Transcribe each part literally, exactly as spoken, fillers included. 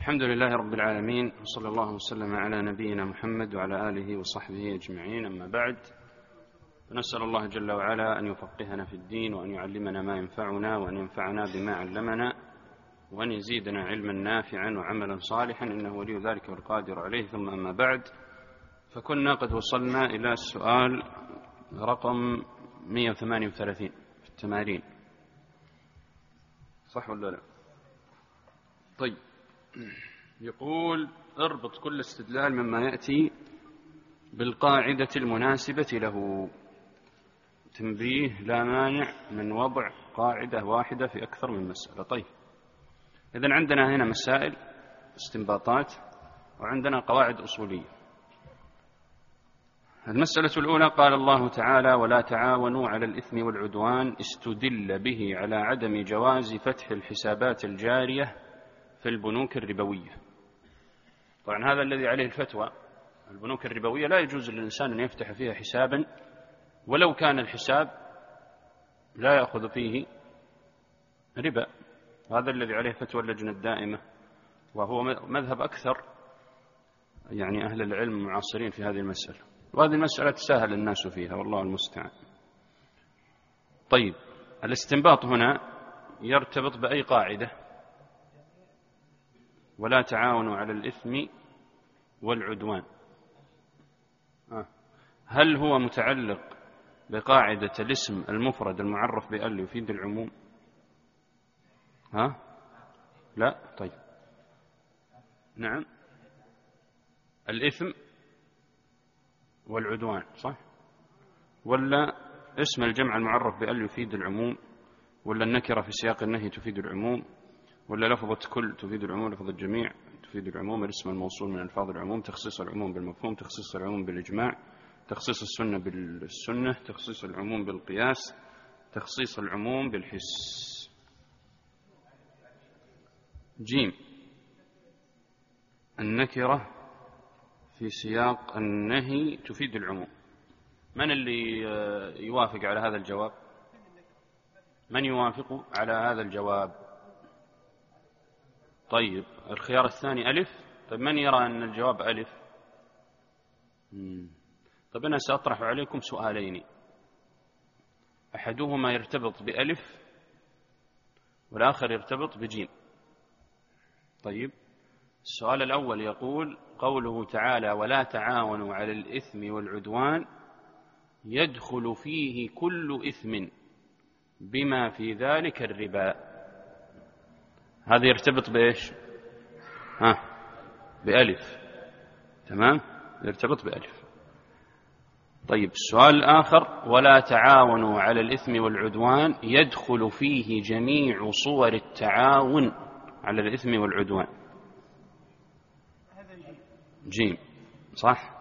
الحمد لله رب العالمين، وصلى الله وسلم على نبينا محمد وعلى آله وصحبه أجمعين. أما بعد، فنسأل الله جل وعلا أن يفقهنا في الدين، وأن يعلمنا ما ينفعنا، وأن ينفعنا بما علمنا، وأن يزيدنا علما نافعا وعملا صالحا، إنه ولي ذلك والقادر عليه. ثم أما بعد، فكنا قد وصلنا إلى السؤال رقم مئة وثمانية وثلاثين في التمارين، صح ولا لا؟ طيب، يقول: اربط كل استدلال مما يأتي بالقاعدة المناسبة له. تنبيه: لا مانع من وضع قاعدة واحدة في أكثر من مسألة. طيب، إذن عندنا هنا مسائل استنباطات، وعندنا قواعد أصولية. المسألة الأولى: قال الله تعالى: ولا تعاونوا على الإثم والعدوان، استدل به على عدم جواز فتح الحسابات الجارية في البنوك الربوية. طبعا هذا الذي عليه الفتوى. البنوك الربوية لا يجوز للإنسان أن يفتح فيها حسابا ولو كان الحساب لا يأخذ فيه ربا. هذا الذي عليه فتوى اللجنة الدائمة، وهو مذهب أكثر يعني أهل العلم المعاصرين في هذه المسألة، وهذه المسألة تساهل الناس فيها، والله المستعان. طيب، الاستنباط هنا يرتبط بأي قاعدة؟ ولا تعاونوا على الإثم والعدوان. هل هو متعلق بقاعدة الاسم المفرد المعرف بأل يفيد العموم؟ ها؟ لا؟ طيب، نعم، الإثم والعدوان، صح؟ ولا اسم الجمع المعرف بأل يفيد العموم؟ ولا النكرة في سياق النهي تفيد العموم؟ ولا لفظة كل تفيد العموم؟ لفظة الجميع تفيد العموم؟ الاسم الموصول من ألفاظ العموم؟ تخصيص العموم بالمفهوم؟ تخصيص العموم بالإجماع؟ تخصيص السنة بالسنة؟ تخصيص العموم بالقياس؟ تخصيص العموم بالحس؟ جيم، النكرة في سياق النهي تفيد العموم. من اللي يوافق على هذا الجواب؟ من يوافق على هذا الجواب؟ طيب، الخيار الثاني ألف. طيب، من يرى أن الجواب ألف؟ مم. طيب، أنا سأطرح عليكم سؤالين، أحدهما يرتبط بألف والآخر يرتبط بجيم. طيب، السؤال الأول يقول: قوله تعالى: ولا تعاونوا على الإثم والعدوان، يدخل فيه كل إثم بما في ذلك الربا. هذا يرتبط بإيش؟ ها، بألف. تمام، يرتبط بألف. طيب، السؤال الآخر: ولا تعاونوا على الإثم والعدوان، يدخل فيه جميع صور التعاون على الإثم والعدوان. جيم، صح،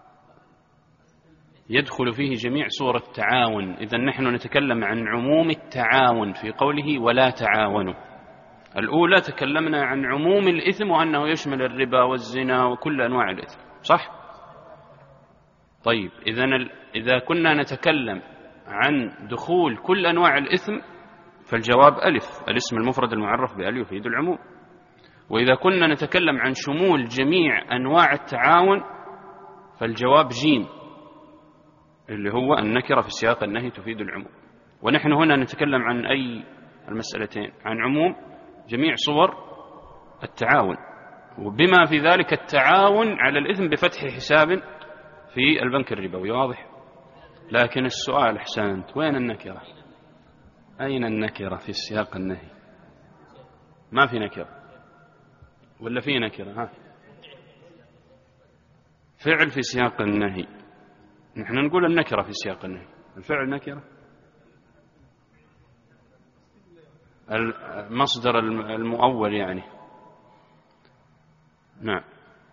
يدخل فيه جميع صور التعاون. إذن نحن نتكلم عن عموم التعاون في قوله ولا تعاونوا. الأولى تكلمنا عن عموم الإثم وأنه يشمل الربا والزنا وكل أنواع الإثم، صح؟ طيب، إذن إذا كنا نتكلم عن دخول كل أنواع الإثم فالجواب ألف، الاسم المفرد المعرف بأل يفيد العموم. وإذا كنا نتكلم عن شمول جميع أنواع التعاون فالجواب جيم، اللي هو النكرة في سياق النهي تفيد العموم. ونحن هنا نتكلم عن أي المسألتين؟ عن عموم جميع صور التعاون، وبما في ذلك التعاون على الإثم بفتح حساب في البنك الربوي. واضح؟ لكن السؤال: أحسنت، وين النكرة؟ أين النكرة في سياق النهي؟ ما في نكرة ولا في نكرة؟ ها، فعل في سياق النهي. نحن نقول النكرة في سياق النهي، الفعل نكرة. المصدر المؤول يعني. نعم،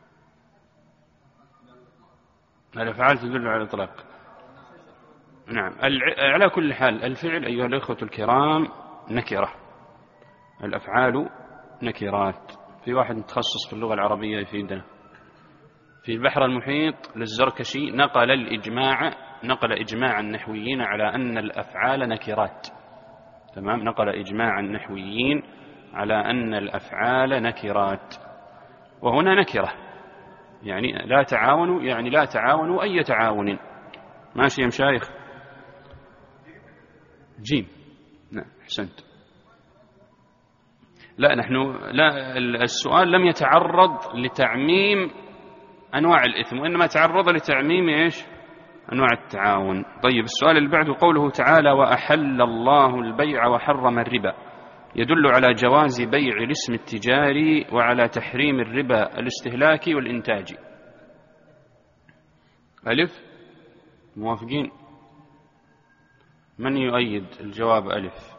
الأفعال تدل على الإطلاق. نعم، على كل حال الفعل أيها الأخوة الكرام نكرة، الأفعال نكرات. في واحد متخصص في اللغة العربية يفيدنا في البحر المحيط للزركشي، نقل الإجماع نقل إجماع النحويين على أن الأفعال نكرات. تمام، نقل إجماع النحويين على أن الأفعال نكرات. وهنا نكرة، يعني لا تعاونوا يعني لا تعاونوا أي تعاون. ماشي يا مشايخ؟ جيم. نعم أحسنت. لا نحن لا السؤال لم يتعرض لتعميم أنواع الإثم، وإنما تعرض لتعميم إيش؟ أنواع التعاون. طيب السؤال اللي بعده قوله تعالى وأحل الله البيع وحرم الربا، يدل على جواز بيع الاسم التجاري وعلى تحريم الربا الاستهلاكي والإنتاجي. ألف؟ موافقين؟ من يؤيد الجواب ألف؟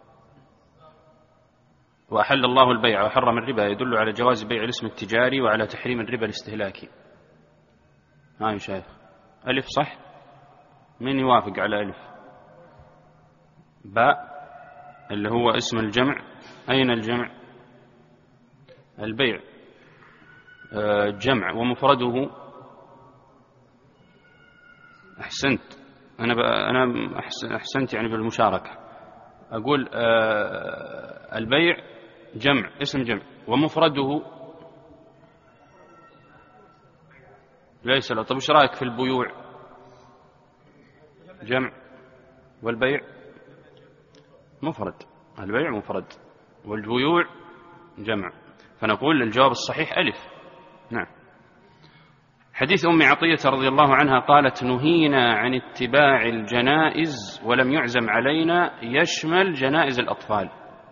وأحل الله البيع وحرم الربا يدل على جواز بيع الاسم التجاري وعلى تحريم الربا الاستهلاكي. ها يا شيخ ألف صح؟ من يوافق على ألف؟ باء اللي هو اسم الجمع. أين الجمع؟ البيع آه جمع ومفرده. أحسنت. أنا أنا أحسنت يعني بالمشاركة. أقول آه البيع جمع اسم جمع ومفرده ليس له. طب ايش رايك في البيوع؟ جمع والبيع مفرد. البيع مفرد والبيوع جمع، فنقول الجواب الصحيح ألف. نعم. حديث أم عطية رضي الله عنها قالت نهينا عن اتباع الجنائز ولم يعزم علينا، يشمل جنائز الأطفال.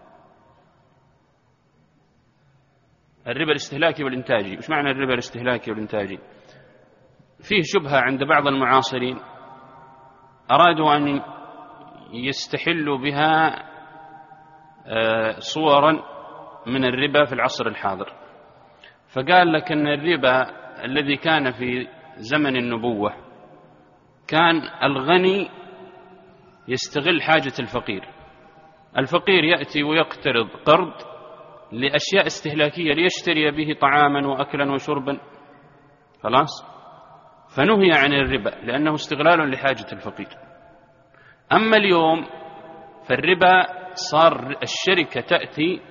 الربا الاستهلاكي والإنتاجي. وش معنى الربا الاستهلاكي والإنتاجي؟ فيه شبهة عند بعض المعاصرين أرادوا أن يستحلوا بها صورا من الربا في العصر الحاضر، فقال لك أن الربا الذي كان في زمن النبوة كان الغني يستغل حاجة الفقير، الفقير يأتي ويقترض قرض لأشياء استهلاكية ليشتري به طعاما وأكلا وشربا، خلاص، فنهي عن الربا لأنه استغلال لحاجة الفقير. أما اليوم فالربا صار الشركة تأتي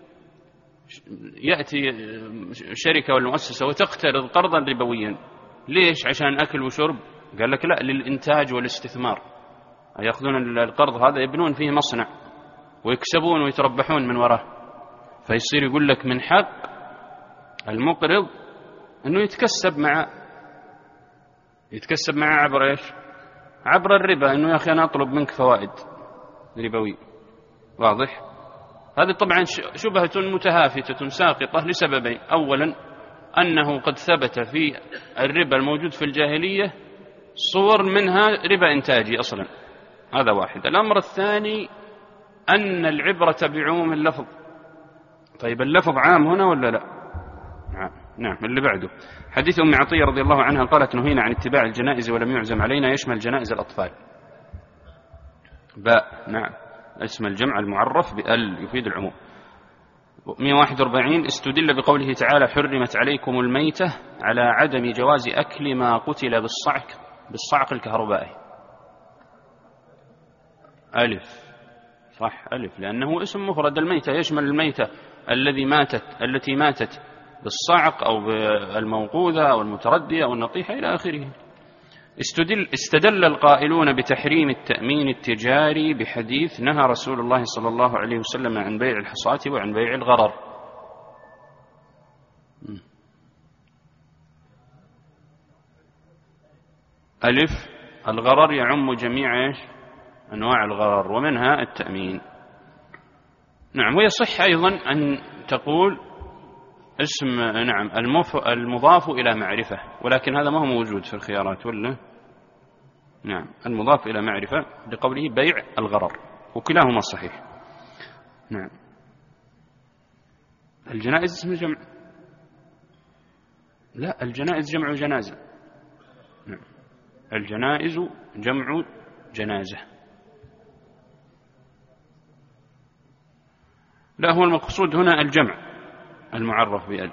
يأتي شركة والمؤسسة وتقترض قرضا ربويا. ليش؟ عشان أكل وشرب؟ قال لك لا، للإنتاج والاستثمار. يأخذون القرض هذا يبنون فيه مصنع ويكسبون ويتربحون من وراه، فيصير يقول لك من حق المقرض أنه يتكسب مع يتكسب معه عبر إيش؟ عبر الربا، أنه يا أخي أنا أطلب منك فوائد ربوية. واضح؟ هذه طبعا شبهة متهافتة ساقطة لسببين: أولا أنه قد ثبت في الربا الموجود في الجاهلية صور منها ربا إنتاجي أصلا، هذا واحد. الأمر الثاني أن العبرة بعموم اللفظ. طيب اللفظ عام هنا ولا لا؟ نعم. اللي بعده حديث أم عطية رضي الله عنها قالت نهينا عن اتباع الجنائز ولم يعزم علينا، يشمل جنائز الأطفال. باء. نعم. اسم الجمع المعرف بأل يفيد العموم. مئة وواحد وأربعين استدل بقوله تعالى حرمت عليكم الميتة على عدم جواز أكل ما قتل بالصعق بالصعق الكهربائي. ألف صح، ألف، لأنه اسم مفرد. الميتة يشمل الميتة الذي ماتت التي ماتت بالصعق أو بالموقوذة أو المتردية أو النطيحة إلى آخره. استدل, استدل القائلون بتحريم التأمين التجاري بحديث نهى رسول الله صلى الله عليه وسلم عن بيع الحصاة وعن بيع الغرر. ألف الغرر يعم جميع إيش؟ أنواع الغرر ومنها التأمين. نعم. ويصح أيضا أن تقول اسم نعم المضاف إلى معرفة، ولكن هذا ما هو موجود في الخيارات ولا؟ نعم المضاف إلى معرفة بقوله بيع الغرر، وكلاهما صحيح. نعم. الجنائز اسم جمع؟ لا، الجنائز جمع جنازة. نعم. الجنائز جمع جنازة. لا، هو المقصود هنا الجمع المعرف بأل.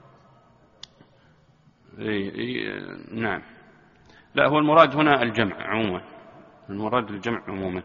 نعم. لا، هو المراد هنا الجمع عموما، المراد الجمع عموما،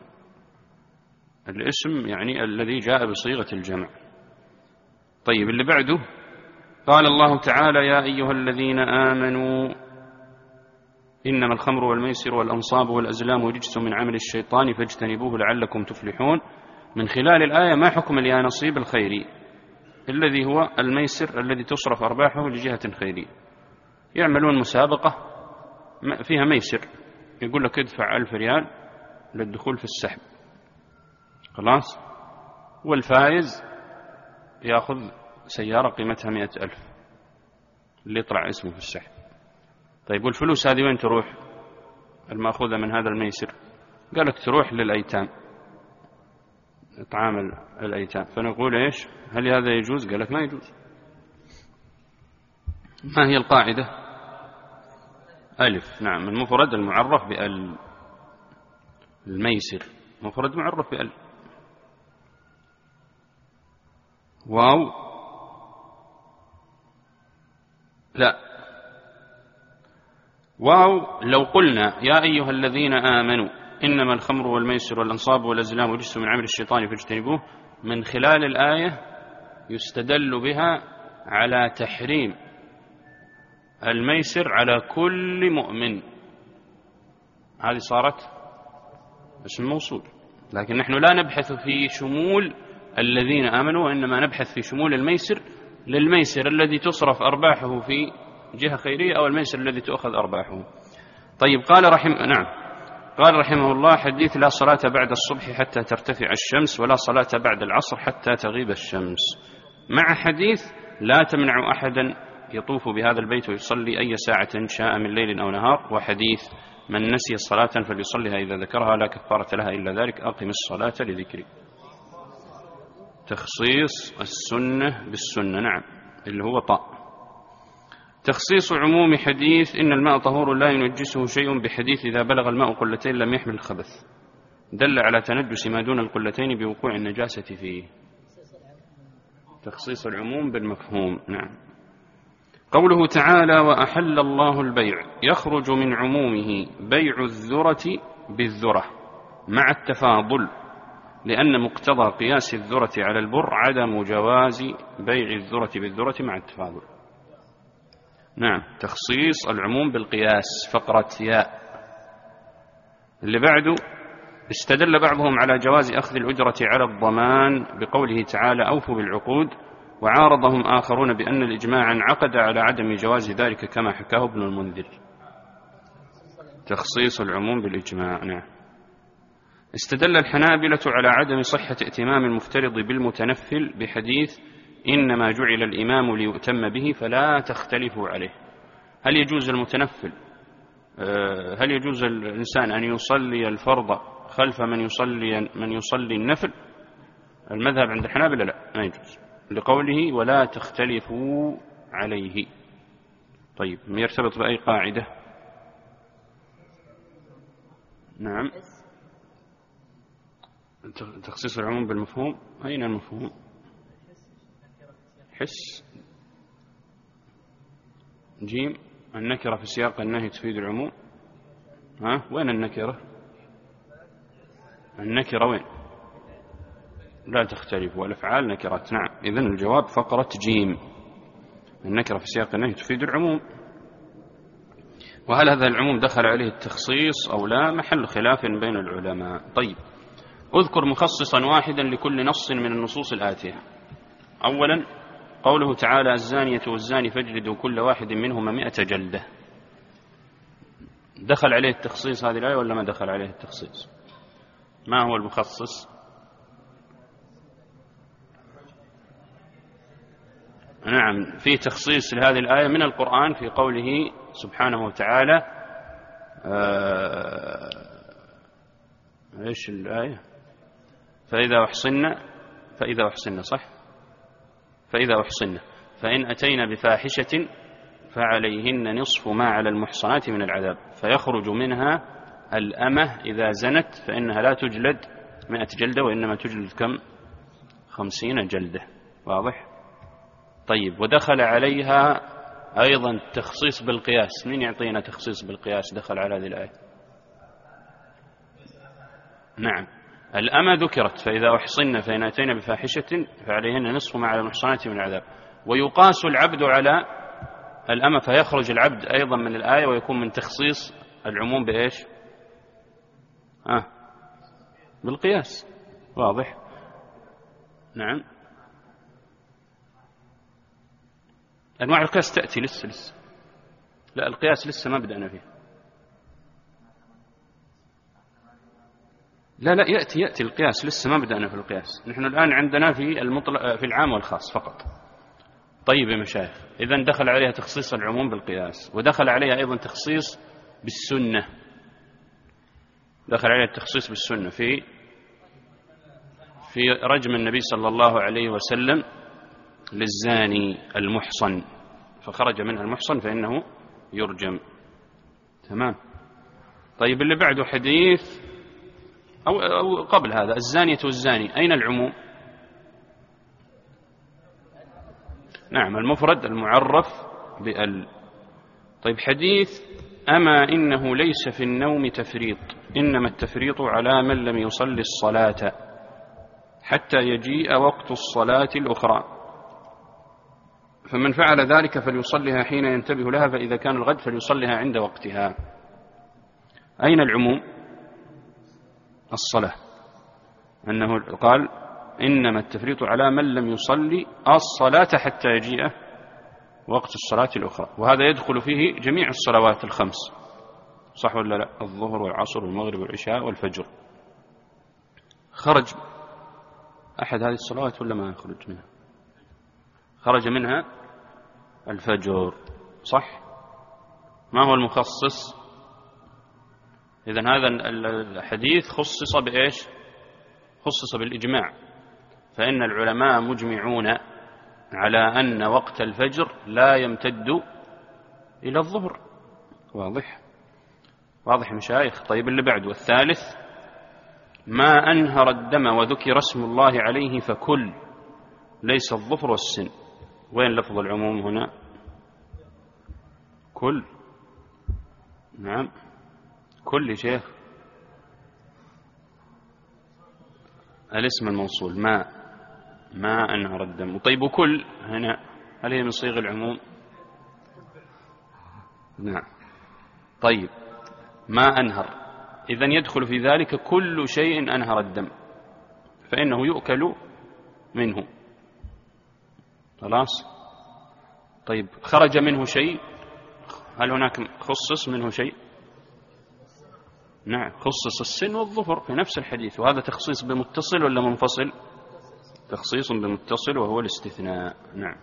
الاسم يعني الذي جاء بصيغة الجمع. طيب اللي بعده قال الله تعالى: يا أيها الذين آمنوا إنما الخمر والميسر والأنصاب والأزلام رجس من عمل الشيطان فاجتنبوه لعلكم تفلحون. من خلال الآية ما حكم اليانصيب الخيري الذي هو الميسر الذي تصرف أرباحه لجهة خيرية. يعملون مسابقة فيها ميسر، يقول لك ادفع ألف ريال للدخول في السحب، خلاص، والفائز يأخذ سيارة قيمتها مئة ألف اللي يطلع اسمه في السحب. طيب والفلوس هذه وين تروح المأخوذة من هذا الميسر؟ قال لك تروح للأيتام، إطعام الأيتام. فنقول إيش؟ هل هذا يجوز؟ قال لك ما يجوز. ما هي القاعدة؟ ألف. نعم، المفرد المعرف بأل. الميسر مفرد معرف بأل. واو لا، واو لو قلنا يا أيها الذين آمنوا إنما الخمر والميسر والأنصاب والأزلام رجس من عمل الشيطان فاجتنبوه، من خلال الآية يستدل بها على تحريم الميسر على كل مؤمن. هذه صارت اسم موصول، لكن نحن لا نبحث في شمول الذين آمنوا، وإنما نبحث في شمول الميسر للميسر الذي تصرف أرباحه في جهة خيرية أو الميسر الذي تؤخذ أرباحه. طيب قال رحم نعم قال رحمه الله: حديث لا صلاة بعد الصبح حتى ترتفع الشمس ولا صلاة بعد العصر حتى تغيب الشمس، مع حديث لا تمنع أحدا يطوف بهذا البيت ويصلي أي ساعة شاء من ليل أو نهار، وحديث من نسي صلاة فليصليها إذا ذكرها لا كفارة لها إلا ذلك، أقم الصلاة لذكري. تخصيص السنة بالسنة، نعم، اللي هو طاء. تخصيص عموم حديث إن الماء طهور لا ينجسه شيء بحديث إذا بلغ الماء قلتين لم يحمل الخبث، دل على تنجس ما دون القلتين بوقوع النجاسة فيه. تخصيص العموم بالمفهوم، نعم. قوله تعالى: وأحل الله البيع، يخرج من عمومه بيع الذرة بالذرة مع التفاضل، لأن مقتضى قياس الذرة على البر عدم جواز بيع الذرة بالذرة مع التفاضل. نعم، تخصيص العموم بالقياس، فقرة ياء. اللي بعده: استدل بعضهم على جواز أخذ الأجرة على الضمان بقوله تعالى: أوفوا بالعقود، وعارضهم آخرون بأن الإجماع انعقد على عدم جواز ذلك كما حكاه ابن المنذر. تخصيص العموم بالإجماع، نعم. استدل الحنابلة على عدم صحة ائتمام المفترض بالمتنفل بحديث إنما جعل الإمام ليؤتم به فلا تختلفوا عليه. هل يجوز المتنفل هل يجوز الإنسان أن يصلي الفرض خلف من يصلي من يصلي النفل؟ المذهب عند الحنابلة لا، ما يجوز، لقوله ولا تختلفوا عليه. طيب، يرتبط بأي قاعدة؟ نعم، تخصيص العموم بالمفهوم. أين المفهوم؟ حس. جيم، النكرة في سياق النهي تفيد العموم. ها، وين النكرة؟ النكرة وين؟ لا تختلف، والأفعال نكرات. نعم، إذن الجواب فقرة جيم، النكرة في سياق النهي تفيد العموم. وهل هذا العموم دخل عليه التخصيص أو لا؟ محل خلاف بين العلماء. طيب، اذكر مخصصا واحدا لكل نص من النصوص الآتية. أولا، قوله تعالى: الزانية والزاني فاجلدوا كل واحد منهما مئة جلدة. دخل عليه التخصيص هذه الآية ولا ما دخل عليه التخصيص؟ ما هو المخصص؟ نعم، في تخصيص لهذه الآية من القرآن في قوله سبحانه وتعالى آه إيش الآية؟ فإذا أحصن فإذا أحصن صح فإذا أحصن فإن أتينا بفاحشة فعليهن نصف ما على المحصنات من العذاب، فيخرج منها الأمة إذا زنت فإنها لا تجلد مئة جلدة وإنما تجلد كم؟ خمسين جلدة. واضح؟ طيب، ودخل عليها أيضا تخصيص بالقياس. من يعطينا تخصيص بالقياس دخل على هذه الآية؟ نعم، الأمة ذكرت فإذا أحصن فإن أتينا بفاحشة فعليهن نصف ما على المحصنات من العذاب. ويقاس العبد على الأمة، فيخرج العبد أيضا من الآية ويكون من تخصيص العموم بإيش؟ آه بالقياس. واضح؟ نعم. أنواع القياس تأتي لسه لسه لا القياس لسه ما بدأنا فيه. لا لا يأتي يأتي القياس، لسه ما بدأنا في القياس. نحن الآن عندنا في المطلق في العام والخاص فقط. طيب يا مشايخ، إذن دخل عليها تخصيص العموم بالقياس، ودخل عليها أيضا تخصيص بالسنة. دخل عليها التخصيص بالسنة في في رجم النبي صلى الله عليه وسلم للزاني المحصن، فخرج منها المحصن فإنه يرجم. تمام. طيب اللي بعده حديث أو, أو قبل هذا، الزانية والزاني، أين العموم؟ نعم المفرد المعرف بال. طيب حديث أما إنه ليس في النوم تفريط، إنما التفريط على من لم يصلي الصلاة حتى يجيء وقت الصلاة الأخرى، فمن فعل ذلك فليصليها حين ينتبه لها، فإذا كان الغد فليصليها عند وقتها. أين العموم؟ الصلاة، أنه قال إنما التفريط على من لم يصلي الصلاة حتى يجيء وقت الصلاة الأخرى، وهذا يدخل فيه جميع الصلوات الخمس، صح ولا لا؟ الظهر والعصر والمغرب والعشاء والفجر. خرج أحد هذه الصلوات ولا ما يخرج منها؟ خرج منها الفجر، صح؟ ما هو المخصص؟ إذن هذا الحديث خصص بإيش؟ خصص بالإجماع، فإن العلماء مجمعون على أن وقت الفجر لا يمتد إلى الظهر. واضح؟ واضح مشايخ؟ طيب اللي بعده الثالث، ما أنهر الدم وذكر اسم الله عليه فكل، ليس الظفر والسن. وين لفظ العموم هنا؟ كل. نعم كل شيخ، الاسم الموصول ما ما أنهر الدم. طيب وكل هنا هل هي من صيغ العموم؟ نعم. طيب ما أنهر، إذن يدخل في ذلك كل شيء أنهر الدم، فإنه يؤكل منه. خلاص. طيب خرج منه شيء، هل هناك خصص منه شيء؟ نعم خصص السن والظفر في نفس الحديث، وهذا تخصيص بمتصل ولا منفصل؟ تخصيص بمتصل وهو الاستثناء. نعم.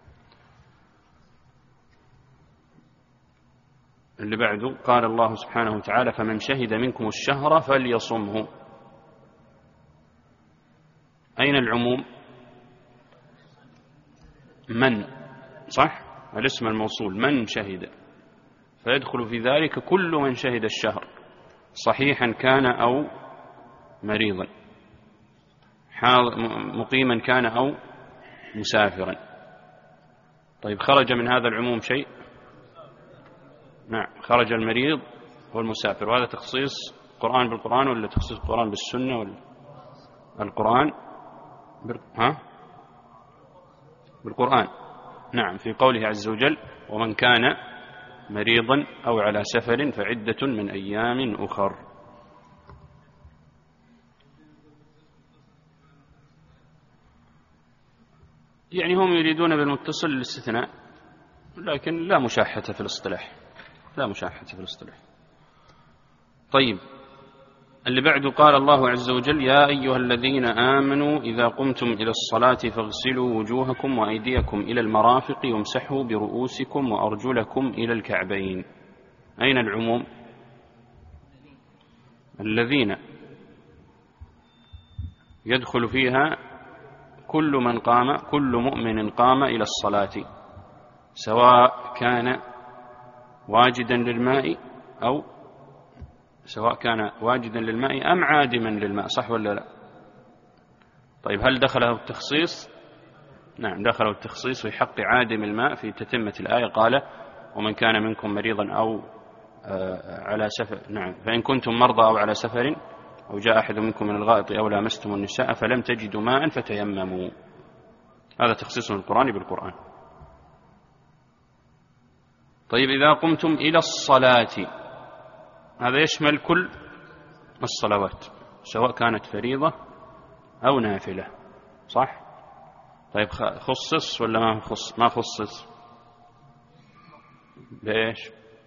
اللي بعده قال الله سبحانه وتعالى فمن شهد منكم الشهر فليصمه. أين العموم؟ من، صح؟ الاسم الموصول من شهد، فيدخل في ذلك كل من شهد الشهر، صحيحا كان أو مريضا، مقيما كان أو مسافرا. طيب خرج من هذا العموم شيء؟ نعم خرج المريض والمسافر، وهذا تخصيص القرآن بالقرآن ولا تخصيص القرآن بالسنة؟ ولا القرآن بال... ها؟ بالقرآن. نعم في قوله عز وجل ومن كان مريضا أو على سفر فعدة من أيام أخر. يعني هم يريدون بالمتصل الاستثناء، لكن لا مشاحة في الاصطلاح، لا مشاحة في الاصطلاح. طيب اللي بعده قال الله عز وجل يا أيها الذين آمنوا إذا قمتم إلى الصلاة فاغسلوا وجوهكم وأيديكم إلى المرافق وامسحوا برؤوسكم وأرجلكم إلى الكعبين. أين العموم؟ الذين يدخل فيها كل من قام، كل مؤمن قام إلى الصلاة، سواء كان واجدا للماء أو سواء كان واجدا للماء أم عادما للماء، صح ولا لا؟ طيب هل دخله التخصيص؟ نعم دخله التخصيص في حق عادم الماء في تتمة الآية، قال ومن كان منكم مريضا أو على سفر. نعم فإن كنتم مرضى أو على سفر أو جاء أحد منكم من الغائط أو لامستم النساء فلم تجدوا ماء فتيمموا. هذا تخصيص القرآن بالقرآن. طيب إذا قمتم إلى الصلاة، هذا يشمل كل الصلوات سواء كانت فريضة أو نافلة، صح؟ طيب خصص ولا ما خصص؟ ما خصص بإيش؟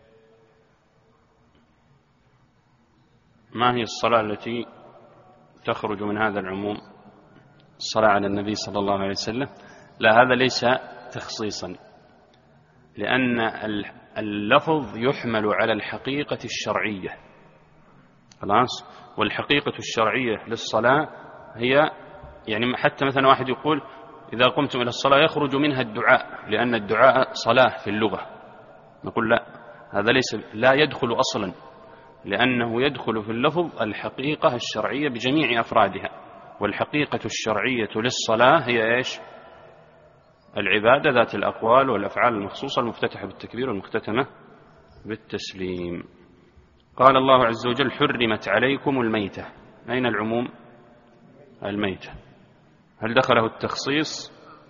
ما هي الصلاة التي تخرج من هذا العموم؟ الصلاة على النبي صلى الله عليه وسلم. لا، هذا ليس تخصيصا، لأن اللفظ يحمل على الحقيقة الشرعية، خلاص؟ والحقيقة الشرعية للصلاة هي يعني حتى مثلا واحد يقول إذا قمتم إلى الصلاة يخرج منها الدعاء، لأن الدعاء صلاة في اللغة. نقول لا، هذا ليس لا يدخل أصلا، لأنه يدخل في اللفظ الحقيقة الشرعية بجميع أفرادها، والحقيقة الشرعية للصلاة هي إيش؟ العبادة ذات الأقوال والأفعال المخصوصة المفتتحة بالتكبير والمختتمة بالتسليم. قال الله عز وجل: حرمت عليكم الميتة. أين العموم؟ الميتة. هل دخله التخصيص؟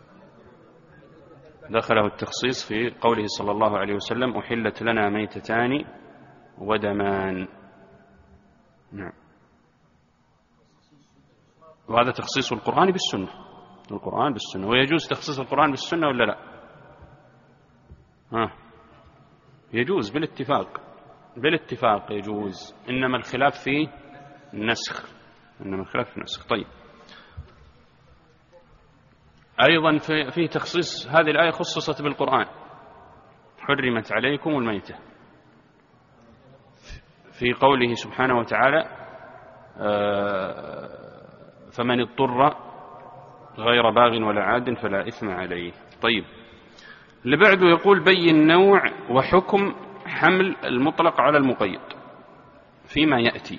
دخله التخصيص في قوله صلى الله عليه وسلم: أحلت لنا ميتتان ودمان. نعم. وهذا تخصيص القرآن بالسنة، القرآن بالسنة. ويجوز تخصيص القرآن بالسنة ولا لا؟ ها، يجوز بالاتفاق، بالاتفاق يجوز، إنما الخلاف في النسخ، إنما الخلاف في النسخ. طيب، أيضا في, في تخصيص هذه الآية خصصت بالقرآن: حرمت عليكم الميتة، في قوله سبحانه وتعالى: فمن اضطر غير باغ ولا عاد فلا إثم عليه. طيب، اللي بعده يقول: بين نوع وحكم حمل المطلق على المقيد فيما يأتي.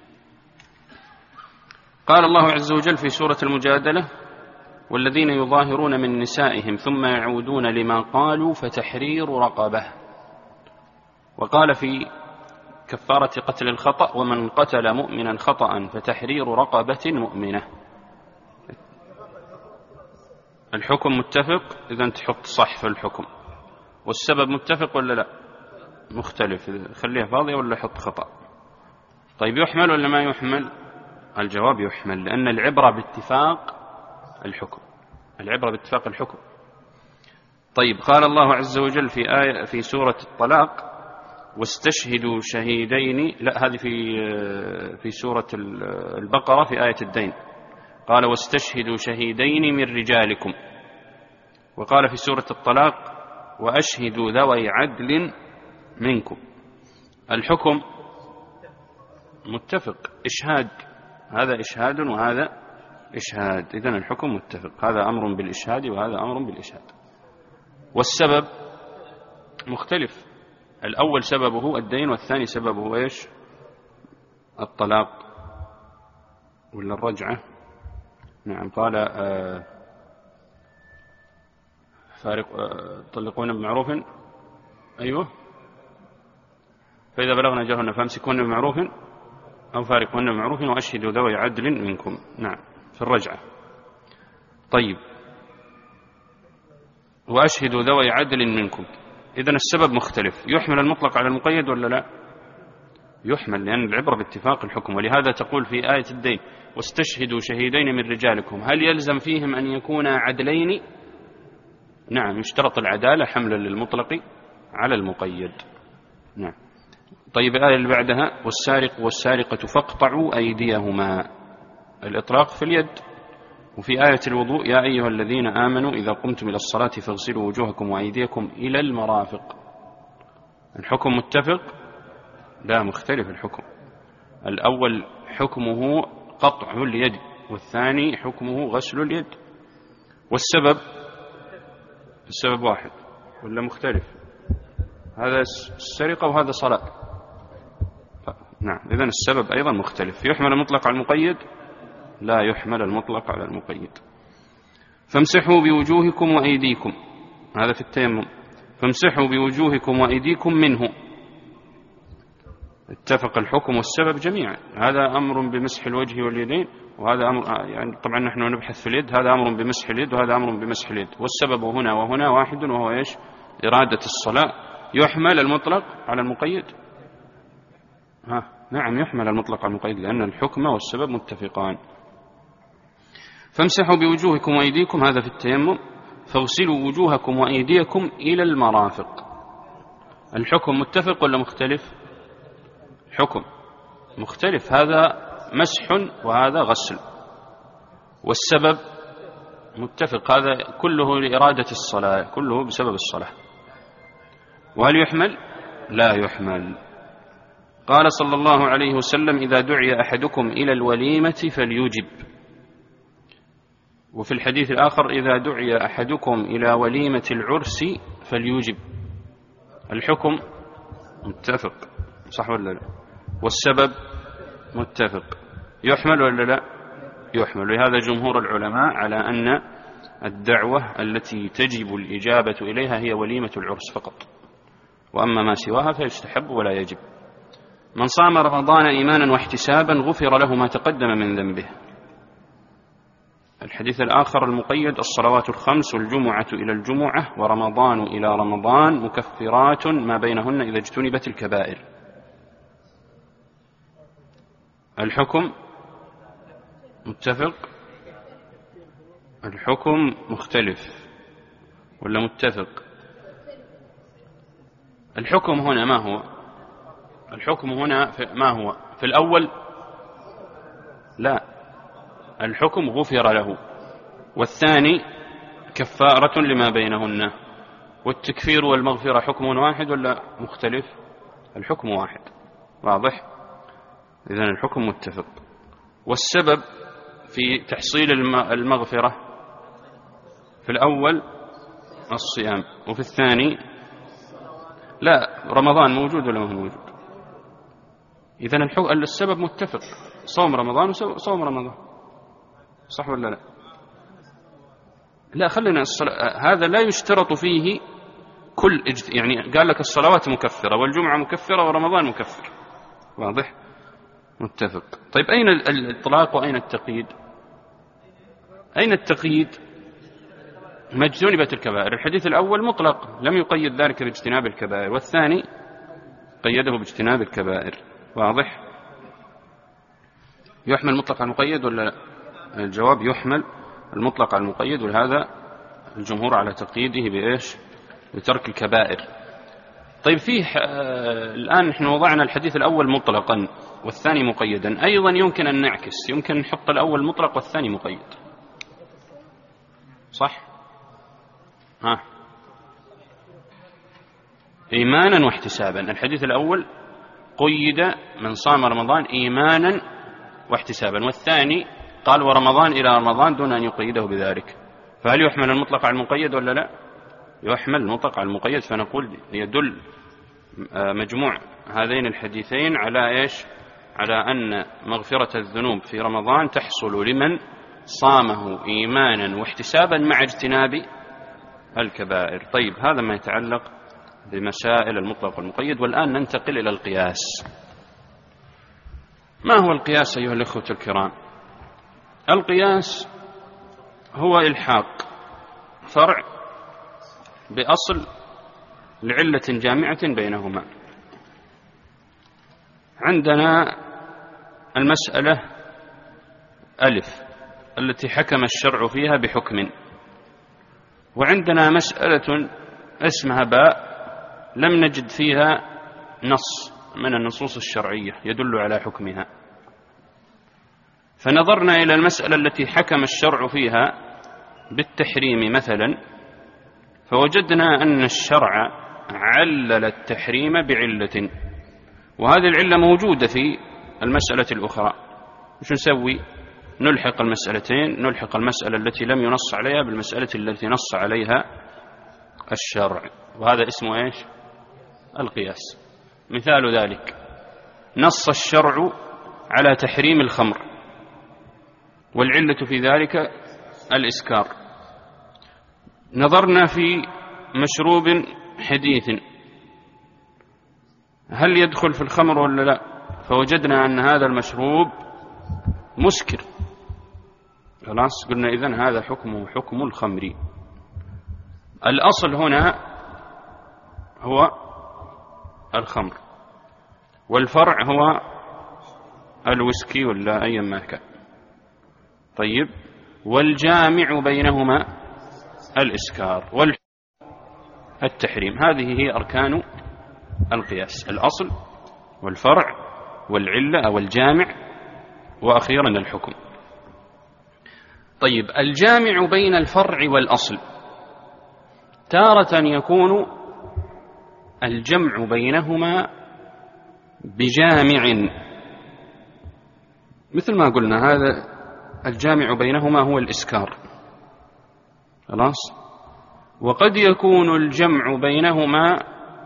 قال الله عز وجل في سورة المجادلة: والذين يظاهرون من نسائهم ثم يعودون لما قالوا فتحرير رقبة. وقال في كفارة قتل الخطأ: ومن قتل مؤمنا خطأ فتحرير رقبة مؤمنة. الحكم متفق، إذا تحط صح في الحكم. والسبب متفق ولا لا؟ مختلف، خليها فاضية ولا حط خطأ. طيب، يحمل ولا ما يحمل؟ الجواب يحمل، لأن العبرة باتفاق الحكم، العبرة باتفاق الحكم. طيب، قال الله عز وجل في آية في سورة الطلاق: واستشهدوا شهيدين. لا، هذه في في سورة البقرة في آية الدين. قال: واستشهدوا شهيدين من رجالكم. وقال في سورة الطلاق: وأشهدوا ذوي عدل منكم. الحكم متفق، إشهاد، هذا إشهاد وهذا إشهاد، إذن الحكم متفق، هذا أمر بالإشهاد وهذا أمر بالإشهاد. والسبب مختلف، الأول سببه الدين والثاني سببه إيش؟ الطلاق ولا الرجعة. نعم. قال آه فارق آه طلقون بمعروف، أيوه، فإذا بلغنا أجلهن فامسكوهن بمعروف أو فارقوهن بمعروف وأشهدوا ذوي عدل منكم. نعم، في الرجعة. طيب، وأشهدوا ذوي عدل منكم، إذن السبب مختلف. يحمل المطلق على المقيد ولا لا؟ يحمل، لأن العبرة باتفاق الحكم. ولهذا تقول في آية الدين: واستشهدوا شهيدين من رجالكم. هل يلزم فيهم أن يكونا عدلين؟ نعم، يشترط العدالة حملا للمطلق على المقيد. نعم. طيب، الآية اللي بعدها: والسارق والسارقة فاقطعوا أيديهما. الإطلاق في اليد. وفي آية الوضوء: يا أيها الذين آمنوا إذا قمتم إلى الصلاة فاغسلوا وجوهكم وأيديكم إلى المرافق. الحكم متفق؟ لا، مختلف الحكم. الأول حكمه قطع اليد، والثاني حكمه غسل اليد. والسبب السبب واحد ولا مختلف؟ هذا السرقة وهذا صلاة. نعم، إذن السبب أيضا مختلف. يحمل المطلق على المقيد؟ لا يحمل المطلق على المقيد. فامسحوا بوجوهكم وأيديكم، هذا في التيمم. فامسحوا بوجوهكم وأيديكم منه. اتفق الحكم والسبب جميعا. هذا أمر بمسح الوجه واليدين، وهذا أمر يعني طبعا نحن نبحث في اليد، هذا أمر بمسح اليد وهذا أمر بمسح اليد. والسبب هنا وهنا واحد، وهو إيش؟ إرادة الصلاة يحمل المطلق على المقيد؟ ها نعم يحمل المطلق على المقيد، لأن الحكم والسبب متفقان. فامسحوا بوجوهكم وأيديكم، هذا في التيمم. فاغسلوا وجوهكم وأيديكم إلى المرافق. الحكم متفق ولا مختلف؟ حكم مختلف، هذا مسح وهذا غسل. والسبب متفق، هذا كله لإرادة الصلاة، كله بسبب الصلاة. وهل يحمل؟ لا يحمل. قال صلى الله عليه وسلم: إذا دعي أحدكم إلى الوليمة فليجب. وفي الحديث الآخر: إذا دعي أحدكم إلى وليمة العرس فليجب. الحكم متفق، صح ولا لا؟ والسبب متفق، يحمل ولا لا؟ يحمل. لهذا جمهور العلماء على أن الدعوة التي تجب الإجابة إليها هي وليمة العرس فقط، وأما ما سواها فيستحب ولا يجب. من صام رمضان إيمانا واحتسابا غفر له ما تقدم من ذنبه. الحديث الآخر المقيد: الصلوات الخمس والجمعة إلى الجمعة ورمضان إلى رمضان مكفرات ما بينهن إذا اجتنبت الكبائر. الحكم متفق، الحكم مختلف ولا متفق؟ الحكم هنا ما هو؟ الحكم هنا ما هو؟ في الأول لا، الحكم غفر له، والثاني كفارة لما بينهن. والتكفير والمغفرة حكم واحد ولا مختلف؟ الحكم واحد، واضح؟ إذن الحكم متفق. والسبب في تحصيل المغفرة في الأول الصيام، وفي الثاني لا، رمضان موجود ولا ما هو موجود؟ إذن السبب متفق، صوم رمضان وصوم رمضان، صح ولا لا؟ لا، خلينا الصلاة هذا لا يشترط فيه كل اجت... يعني قال لك الصلوات مكفرة والجمعة مكفرة ورمضان مكفر، واضح؟ متفق. طيب أين الإطلاق وأين التقييد؟ أين التقييد؟ ما اجتنبت الكبائر. الحديث الأول مطلق لم يقيد ذلك باجتناب الكبائر، والثاني قيده باجتناب الكبائر، واضح؟ يحمل المطلق على المقيد ولا لا؟ الجواب يحمل المطلق على المقيد، ولهذا الجمهور على تقييده بإيش؟ بترك الكبائر. طيب فيه آه الآن نحن وضعنا الحديث الأول مطلقا والثاني مقيدا، أيضا يمكن أن نعكس، يمكن نحط الأول مطلق والثاني مقيد، صح؟ ها إيمانا واحتسابا. الحديث الأول قيد من صام رمضان إيمانا واحتسابا، والثاني قال ورمضان إلى رمضان دون أن يقيده بذلك. فهل يحمل المطلق على المقيد ولا لا؟ يحمل المطلق على المقيد. فنقول يدل مجموع هذين الحديثين على إيش؟ على أن مغفرة الذنوب في رمضان تحصل لمن صامه إيمانا واحتسابا مع اجتناب الكبائر. طيب هذا ما يتعلق بمسائل المطلق والمقيد. والآن ننتقل إلى القياس. ما هو القياس أيها الأخوة الكرام؟ القياس هو إلحاق فرع بأصل لعلة جامعة بينهما. عندنا المسألة ألف التي حكم الشرع فيها بحكم، وعندنا مسألة اسمها باء لم نجد فيها نص من النصوص الشرعية يدل على حكمها. فنظرنا إلى المسألة التي حكم الشرع فيها بالتحريم مثلا، فوجدنا أن الشرع علل التحريم بعلة، وهذه العلة موجودة في المسألة الأخرى. وش نسوي؟ نلحق المسألتين، نلحق المسألة التي لم ينص عليها بالمسألة التي نص عليها الشرع، وهذا اسمه إيش؟ القياس. مثال ذلك: نص الشرع على تحريم الخمر، والعلة في ذلك الإسكار. نظرنا في مشروب حديث هل يدخل في الخمر ولا لا، فوجدنا أن هذا المشروب مسكر، خلاص قلنا إذن هذا حكمه حكم الخمر. الأصل هنا هو الخمر، والفرع هو الويسكي ولا أي ما كان. طيب، والجامع بينهما الإسكار والتحريم. هذه هي أركان القياس: الأصل والفرع والعلة أو الجامع، وأخيرا الحكم. طيب، الجامع بين الفرع والأصل تارة يكون الجمع بينهما بجامع، مثل ما قلنا هذا الجامع بينهما هو الإسكار، خلاص. وقد يكون الجمع بينهما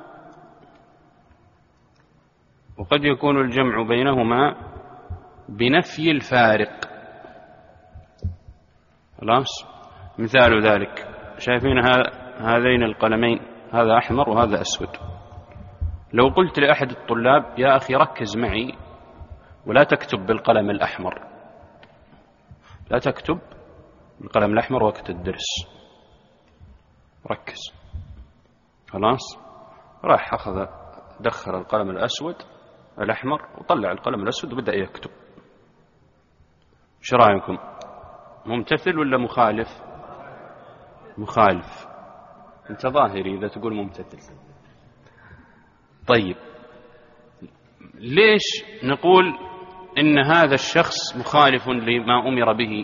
وقد يكون الجمع بينهما بنفي الفارق، خلاص. مثال ذلك، شايفين هذين القلمين، هذا أحمر وهذا أسود. لو قلت لأحد الطلاب: يا أخي ركز معي ولا تكتب بالقلم الأحمر، لا تكتب بالقلم الأحمر وقت الدرس، ركز، خلاص. راح أخذ دخل القلم الأسود الأحمر وطلع القلم الأسود وبدأ يكتب. ايش رأيكم؟ ممتثل ولا مخالف؟ مخالف. انت ظاهري إذا تقول ممتثل. طيب، ليش نقول إن هذا الشخص مخالف لما أمر به؟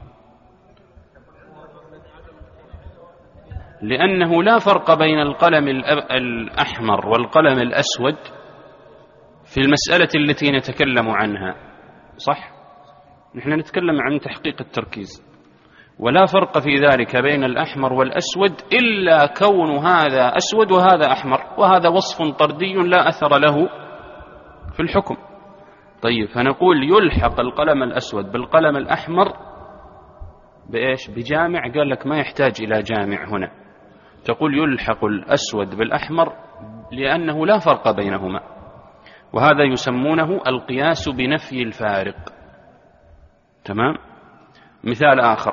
لأنه لا فرق بين القلم الأحمر والقلم الأسود في المسألة التي نتكلم عنها، صح؟ نحن نتكلم عن تحقيق التركيز، ولا فرق في ذلك بين الأحمر والأسود إلا كون هذا أسود وهذا أحمر، وهذا وصف طردي لا أثر له في الحكم. طيب، فنقول يلحق القلم الأسود بالقلم الأحمر بإيش؟ بجامع. قال لك ما يحتاج إلى جامع هنا، تقول يلحق الأسود بالأحمر لأنه لا فرق بينهما، وهذا يسمونه القياس بنفي الفارق. تمام. مثال آخر: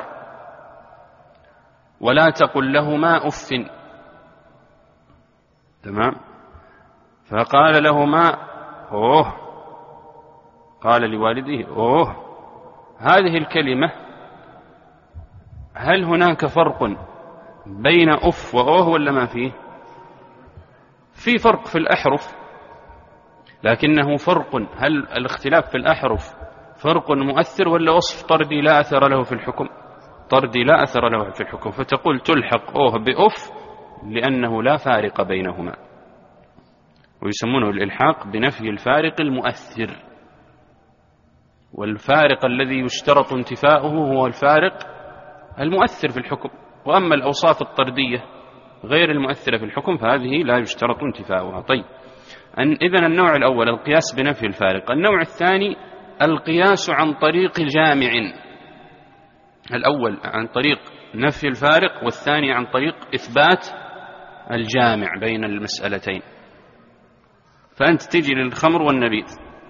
ولا تقل لهما أف. تمام. فقال لهما أوه، قال لوالده أوه. هذه الكلمة هل هناك فرق بين أف وأوه ولا ما فيه؟ في فرق في الأحرف، لكنه فرق. هل الاختلاف في الأحرف فرق مؤثر ولا وصف طردي لا أثر له في الحكم؟ طردي لا أثر له في الحكم، فتقول تلحق أوه بأف لأنه لا فارق بينهما، ويسمونه الإلحاق بنفي الفارق المؤثر. والفارق الذي يشترط انتفاؤه هو الفارق المؤثر في الحكم، وأما الأوصاف الطردية غير المؤثرة في الحكم فهذه لا يشترط انتفاؤها. طيب، إذن النوع الأول القياس بنفي الفارق. النوع الثاني القياس عن طريق جامع. الأول عن طريق نفي الفارق، والثاني عن طريق إثبات الجامع بين المسألتين. فأنت تجي للخمر والنبيذ،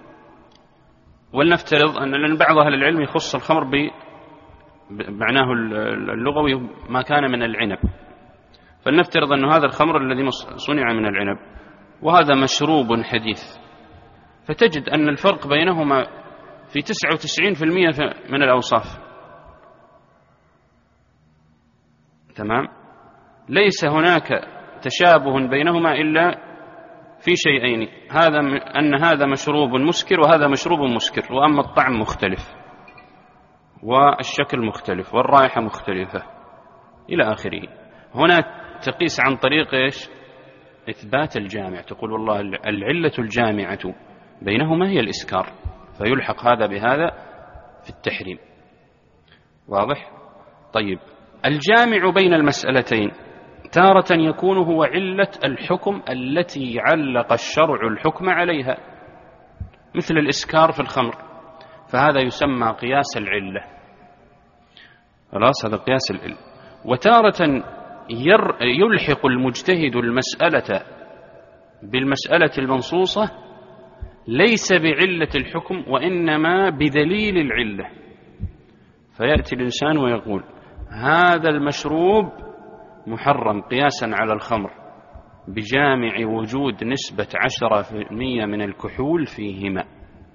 ولنفترض أن بعض أهل العلم يخص الخمر بمعناه اللغوي ما كان من العنب، فلنفترض أن هذا الخمر الذي صنع من العنب وهذا مشروب حديث، فتجد أن الفرق بينهما في تسعة وتسعين بالمئة من الأوصاف. تمام. ليس هناك تشابه بينهما إلا في شيئين: هذا أن هذا مشروب مسكر وهذا مشروب مسكر، وأما الطعم مختلف والشكل مختلف والرائحة مختلفة إلى آخره. هنا تقيس عن طريق إيش؟ إثبات الجامع. تقول والله العلة الجامعة بينهما هي الإسكار، فيلحق هذا بهذا في التحريم. واضح؟ طيب، الجامع بين المسألتين تارة يكون هو علة الحكم التي علق الشرع الحكم عليها، مثل الإسكار في الخمر، فهذا يسمى قياس العلة. خلاص، هذا قياس العلة. وتارة يلحق المجتهد المسألة بالمسألة المنصوصة ليس بعلة الحكم وإنما بدليل العلة، فيأتي الإنسان ويقول هذا المشروب محرم قياسا على الخمر، بجامع وجود نسبة عشرة في المية من الكحول فيهما.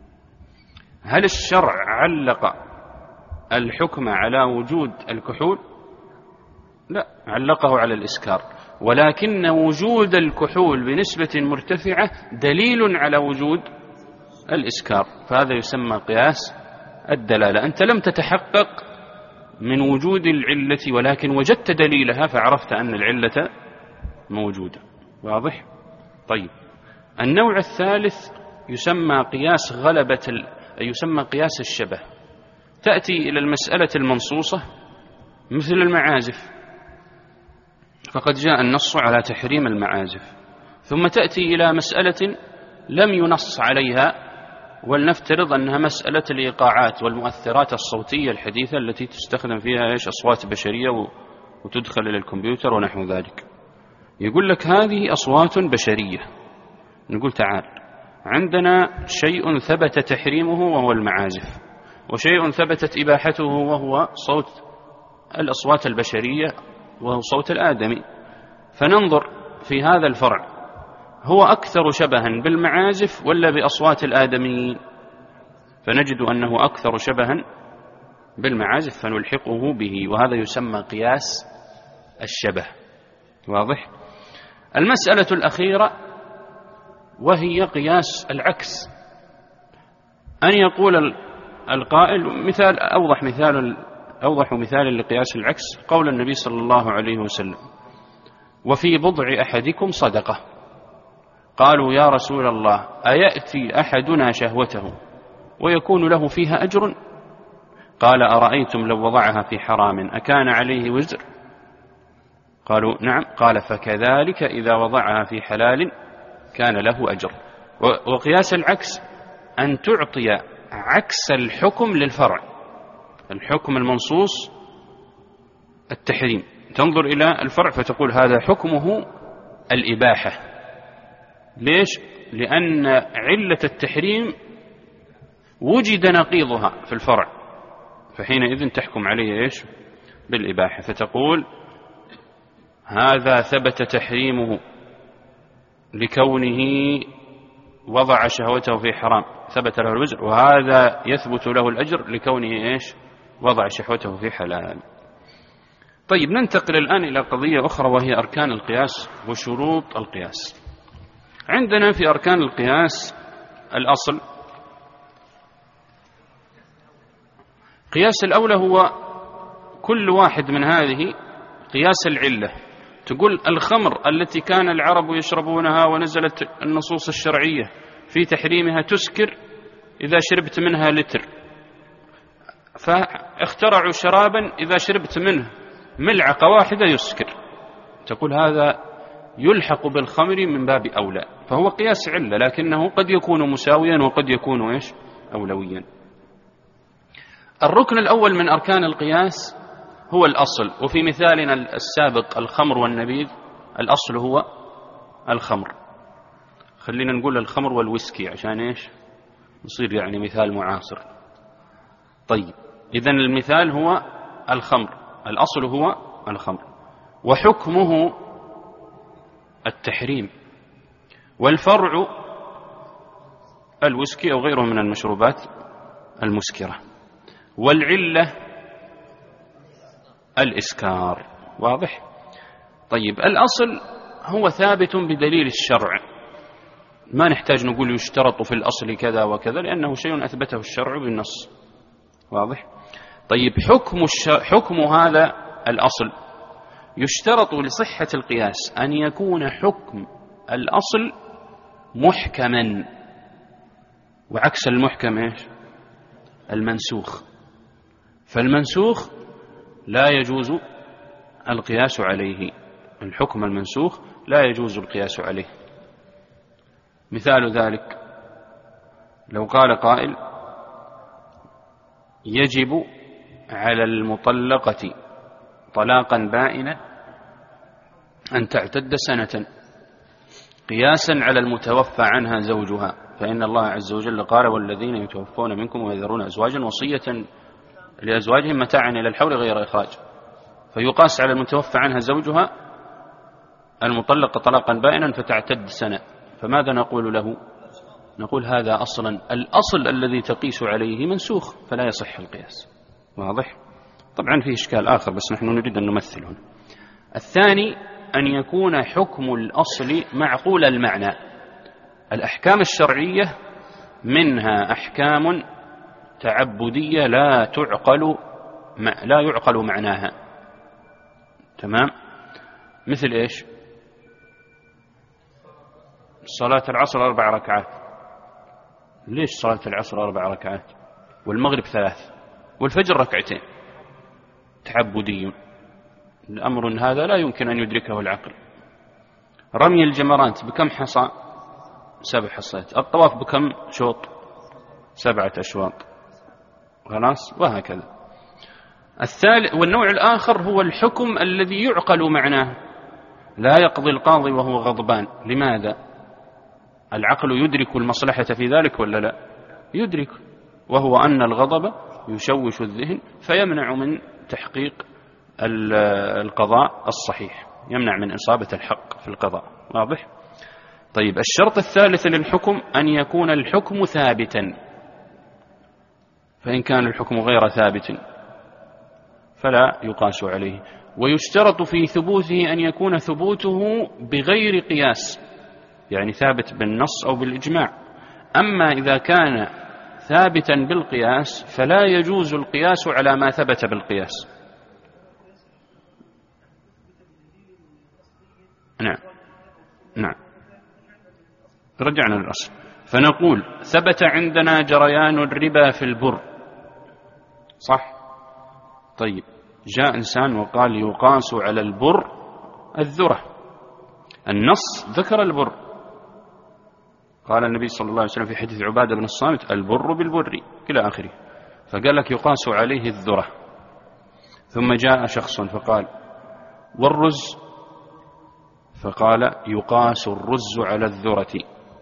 هل الشرع علق الحكم على وجود الكحول؟ لا، علقه على الإسكار، ولكن وجود الكحول بنسبة مرتفعة دليل على وجود الإسكار، فهذا يسمى قياس الدلالة. أنت لم تتحقق من وجود العلة ولكن وجدت دليلها فعرفت أن العلة موجودة. واضح؟ طيب، النوع الثالث يسمى قياس غلبة ال... يسمى قياس الشبه. تأتي إلى المسألة المنصوصة مثل المعازف، فقد جاء النص على تحريم المعازف، ثم تأتي إلى مسألة لم ينص عليها، ولنفترض أنها مسألة الإيقاعات والمؤثرات الصوتية الحديثة التي تستخدم فيها إيش أصوات بشرية وتدخل إلى الكمبيوتر ونحو ذلك. يقول لك هذه أصوات بشرية، نقول تعال، عندنا شيء ثبت تحريمه وهو المعازف، وشيء ثبتت إباحته وهو صوت الأصوات البشرية وهو صوت الآدمي، فننظر في هذا الفرع هو أكثر شبها بالمعازف ولا بأصوات الآدميين؟ فنجد أنه أكثر شبها بالمعازف فنلحقه به، وهذا يسمى قياس الشبه. واضح؟ المسألة الأخيرة وهي قياس العكس، أن يقول القائل، مثال أوضح مثال أوضح مثال لقياس العكس قول النبي صلى الله عليه وسلم: وفي بضع أحدكم صدقة. قالوا يا رسول الله أيأتي أحدنا شهوته ويكون له فيها أجر؟ قال أرأيتم لو وضعها في حرام أكان عليه وزر؟ قالوا نعم. قال فكذلك إذا وضعها في حلال كان له أجر. وقياس العكس أن تعطي عكس الحكم للفرع، الحكم المنصوص التحريم، تنظر إلى الفرع فتقول هذا حكمه الإباحة. ليش؟ لأن علة التحريم وجد نقيضها في الفرع، فحينئذ تحكم عليه إيش؟ بالإباحة، فتقول هذا ثبت تحريمه لكونه وضع شهوته في حرام ثبت له الوزر، وهذا يثبت له الأجر لكونه إيش؟ وضع شهوته في حلال. طيب، ننتقل الآن إلى قضية أخرى وهي أركان القياس وشروط القياس. عندنا في أركان القياس الأصل، قياس الأولى هو كل واحد من هذه قياس العلة. تقول الخمر التي كان العرب يشربونها ونزلت النصوص الشرعية في تحريمها تسكر إذا شربت منها لتر، فاخترعوا شرابا إذا شربت منه ملعقة واحدة يسكر، تقول هذا يلحق بالخمر من باب أولى، فهو قياس علة لكنه قد يكون مساويا وقد يكون إيش؟ أولويا. الركن الأول من أركان القياس هو الأصل، وفي مثالنا السابق الخمر والنبيذ الأصل هو الخمر. خلينا نقول الخمر والويسكي عشان إيش؟ نصير يعني مثال معاصر. طيب، إذن المثال هو الخمر، الأصل هو الخمر، وحكمه التحريم، والفرع الويسكي أو غيره من المشروبات المسكرة، والعلة الإسكار. واضح؟ طيب، الأصل هو ثابت بدليل الشرع، ما نحتاج نقول يشترط في الأصل كذا وكذا لأنه شيء أثبته الشرع بالنص. واضح؟ طيب، حكم, الش... حكم هذا الأصل يشترط لصحة القياس أن يكون حكم الأصل محكما، وعكس المحكم إيش؟ المنسوخ. فالمنسوخ لا يجوز القياس عليه، الحكم المنسوخ لا يجوز القياس عليه. مثال ذلك لو قال قائل يجب على المطلقة طلاقا بائنا أن تعتد سنة قياسا على المتوفى عنها زوجها، فإن الله عز وجل قال والذين يتوفون منكم ويذرون أزواجا وصية لأزواجهم متاعا إلى الحول غير إخراج، فيقاس على المتوفى عنها زوجها المطلقة طلاقا بائنا فتعتد سنة، فماذا نقول له؟ نقول هذا أصلا الأصل الذي تقيس عليه منسوخ فلا يصح القياس. واضح؟ طبعا فيه إشكال آخر بس نحن نريد أن نمثل هنا. الثاني أن يكون حكم الأصل معقول المعنى. الأحكام الشرعية منها أحكام تعبدية لا تعقل لا يعقل معناها. تمام؟ مثل إيش؟ صلاة العصر أربع ركعات. ليش صلاة العصر أربع ركعات والمغرب ثلاث والفجر ركعتين؟ تعبدي، الأمر هذا لا يمكن أن يدركه العقل. رمي الجمرات بكم حصى؟ سبع حصات. الطواف بكم شوط؟ سبعة أشواط. خلاص، وهكذا. الثالث والنوع الآخر هو الحكم الذي يعقل معناه، لا يقضي القاضي وهو غضبان. لماذا؟ العقل يدرك المصلحة في ذلك ولا لا؟ يدرك، وهو أن الغضب يشوش الذهن فيمنع من تحقيق القضاء الصحيح، يمنع من إصابة الحق في القضاء. واضح؟ طيب، الشرط الثالث للحكم أن يكون الحكم ثابتا، فإن كان الحكم غير ثابت فلا يقاس عليه. ويشترط في ثبوته أن يكون ثبوته بغير قياس، يعني ثابت بالنص أو بالإجماع. أما إذا كان ثابتا بالقياس فلا يجوز القياس على ما ثبت بالقياس. نعم نعم رجعنا للأصل، فنقول ثبت عندنا جريان الربا في البر، صح؟ طيب، جاء إنسان وقال يقاس على البر الذرة. النص ذكر البر، قال النبي صلى الله عليه وسلم في حديث عبادة بن الصامت البر بالبر إلى آخره، فقال لك يقاس عليه الذرة. ثم جاء شخص فقال والرز، فقال يقاس الرز على الذرة.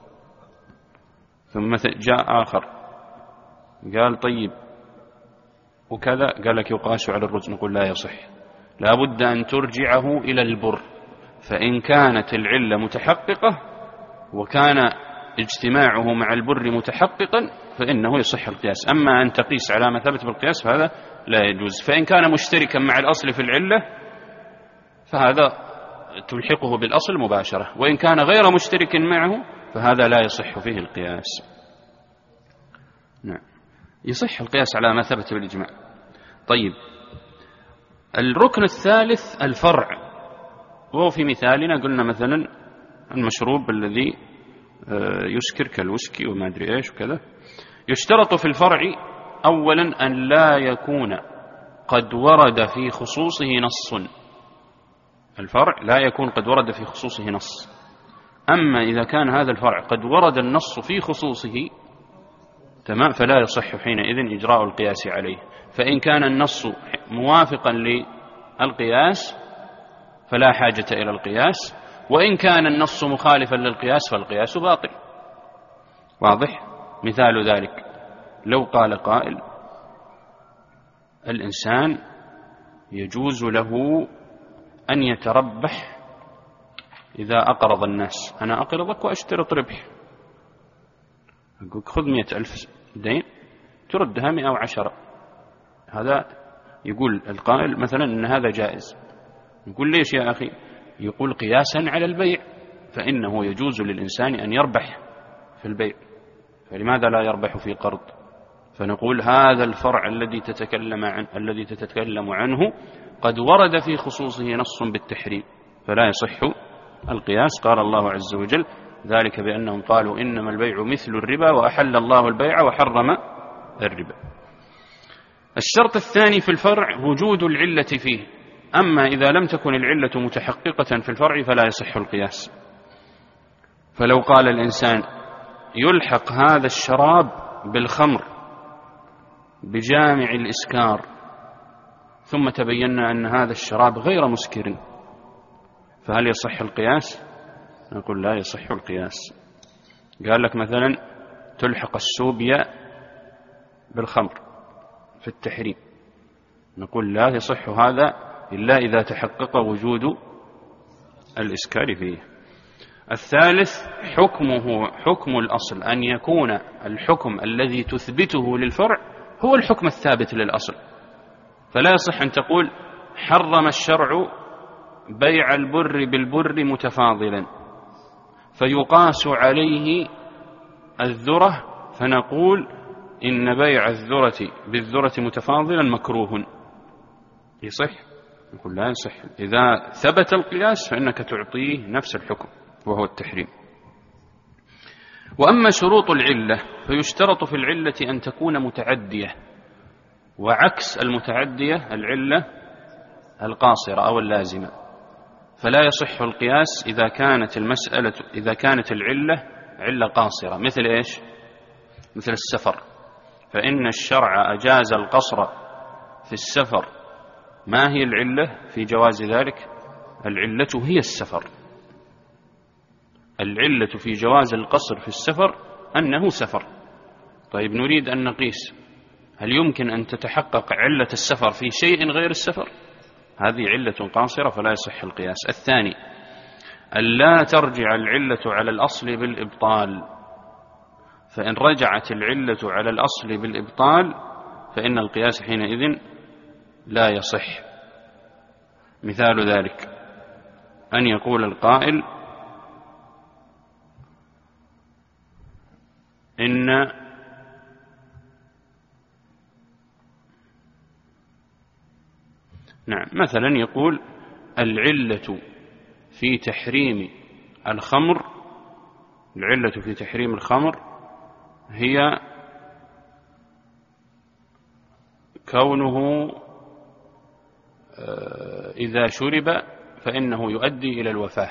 ثم جاء آخر قال طيب وكذا، قال لك يقاس على الرز. نقول لا يصح، لا بد أن ترجعه إلى البر، فإن كانت العلة متحققة وكان اجتماعه مع البر متحققا فإنه يصح القياس. أما أن تقيس على ما ثبت بالقياس فهذا لا يجوز. فإن كان مشتركا مع الأصل في العلة فهذا تلحقه بالأصل مباشرة، وإن كان غير مشترك معه فهذا لا يصح فيه القياس. نعم، يصح القياس على ما ثبت بالإجماع. طيب، الركن الثالث الفرع، وهو في مثالنا قلنا مثلا المشروب الذي يسكر كالوسكي وما أدري إيش وكذا. يشترط في الفرع أولا أن لا يكون قد ورد في خصوصه نص. الفرع لا يكون قد ورد في خصوصه نص. أما إذا كان هذا الفرع قد ورد النص في خصوصه تمام فلا يصح حينئذ إجراء القياس عليه. فإن كان النص موافقا للقياس فلا حاجة إلى القياس، وإن كان النص مخالفا للقياس فالقياس باطل. واضح؟ مثال ذلك لو قال قائل الإنسان يجوز له أن يتربح إذا أقرض الناس، أنا أقرضك وأشترط ربح، أقول خذ مئة ألف دين تردها مئة وعشرة، هذا يقول القائل مثلا أن هذا جائز. يقول ليش يا أخي؟ يقول قياسا على البيع، فإنه يجوز للإنسان أن يربح في البيع، فلماذا لا يربح في قرض؟ فنقول هذا الفرع الذي تتكلم عن الذي تتكلم عنه قد ورد في خصوصه نص بالتحريم فلا يصح القياس. قال الله عز وجل ذلك بأنهم قالوا إنما البيع مثل الربا وأحل الله البيع وحرم الربا. الشرط الثاني في الفرع وجود العلة فيه، أما إذا لم تكن العلة متحققة في الفرع فلا يصح القياس. فلو قال الإنسان يلحق هذا الشراب بالخمر بجامع الإسكار ثم تبينا أن هذا الشراب غير مسكر، فهل يصح القياس؟ نقول لا يصح القياس. قال لك مثلا تلحق السوبيا بالخمر في التحريم، نقول لا يصح هذا إلا إذا تحقق وجود الإسكار فيه. الثالث حكمه حكم الأصل، أن يكون الحكم الذي تثبته للفرع هو الحكم الثابت للأصل. فلا يصح أن تقول حرم الشرع بيع البر بالبر متفاضلا فيقاس عليه الذرة فنقول إن بيع الذرة بالذرة متفاضلا مكروه. يصح؟ نقول لا يصح. إذا ثبت القياس فإنك تعطيه نفس الحكم وهو التحريم. وأما شروط العلة فيشترط في العلة أن تكون متعدية، وعكس المتعدية العلة القاصرة أو اللازمة. فلا يصح القياس إذا كانت المسألة إذا كانت العلة علة قاصرة. مثل إيش؟ مثل السفر، فإن الشرع أجاز القصر في السفر. ما هي العلة في جواز ذلك؟ العلة هي السفر. العلة في جواز القصر في السفر أنه سفر. طيب نريد أن نقيس، هل يمكن أن تتحقق علة السفر في شيء غير السفر؟ هذه علة قاصرة فلا يصح القياس. الثاني ألا ترجع العلة على الأصل بالإبطال، فإن رجعت العلة على الأصل بالإبطال فإن القياس حينئذ لا يصح. مثال ذلك أن يقول القائل إن نعم مثلا يقول العلة في تحريم الخمر العلة في تحريم الخمر هي كونه إذا شرب فإنه يؤدي إلى الوفاة.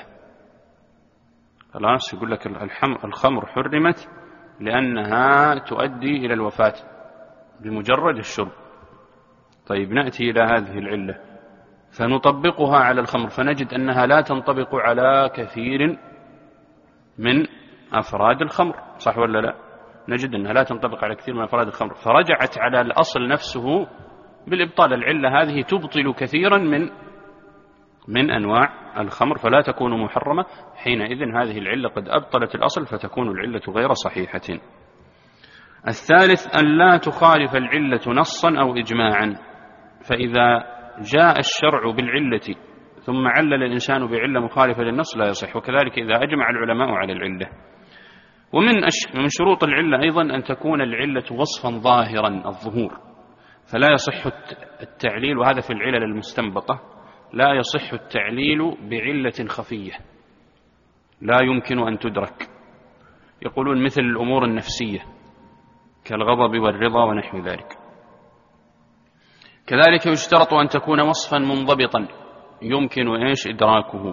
خلاص يقول لك الخمر حرمت لأنها تؤدي إلى الوفاة بمجرد الشرب. طيب نأتي إلى هذه العلة فنطبقها على الخمر فنجد أنها لا تنطبق على كثير من أفراد الخمر، صح ولا لا؟ نجد أنها لا تنطبق على كثير من أفراد الخمر، فرجعت على الأصل نفسه بالإبطال. العلة هذه تبطل كثيرا من من أنواع الخمر فلا تكون محرمة. حينئذ هذه العلة قد أبطلت الأصل فتكون العلة غير صحيحة. الثالث أن لا تخالف العلة نصا أو إجماعا، فإذا جاء الشرع بالعلة ثم علل الإنسان بعلة مخالفة للنص لا يصح، وكذلك إذا أجمع العلماء على العلة. ومن من شروط العلة أيضا أن تكون العلة وصفا ظاهرا الظهور، فلا يصح التعليل، وهذا في العلل المستنبطة، لا يصح التعليل بعلة خفية لا يمكن أن تدرك. يقولون مثل الأمور النفسية كالغضب والرضا ونحو ذلك. كذلك يشترط أن تكون وصفا منضبطا يمكن إيش إدراكه،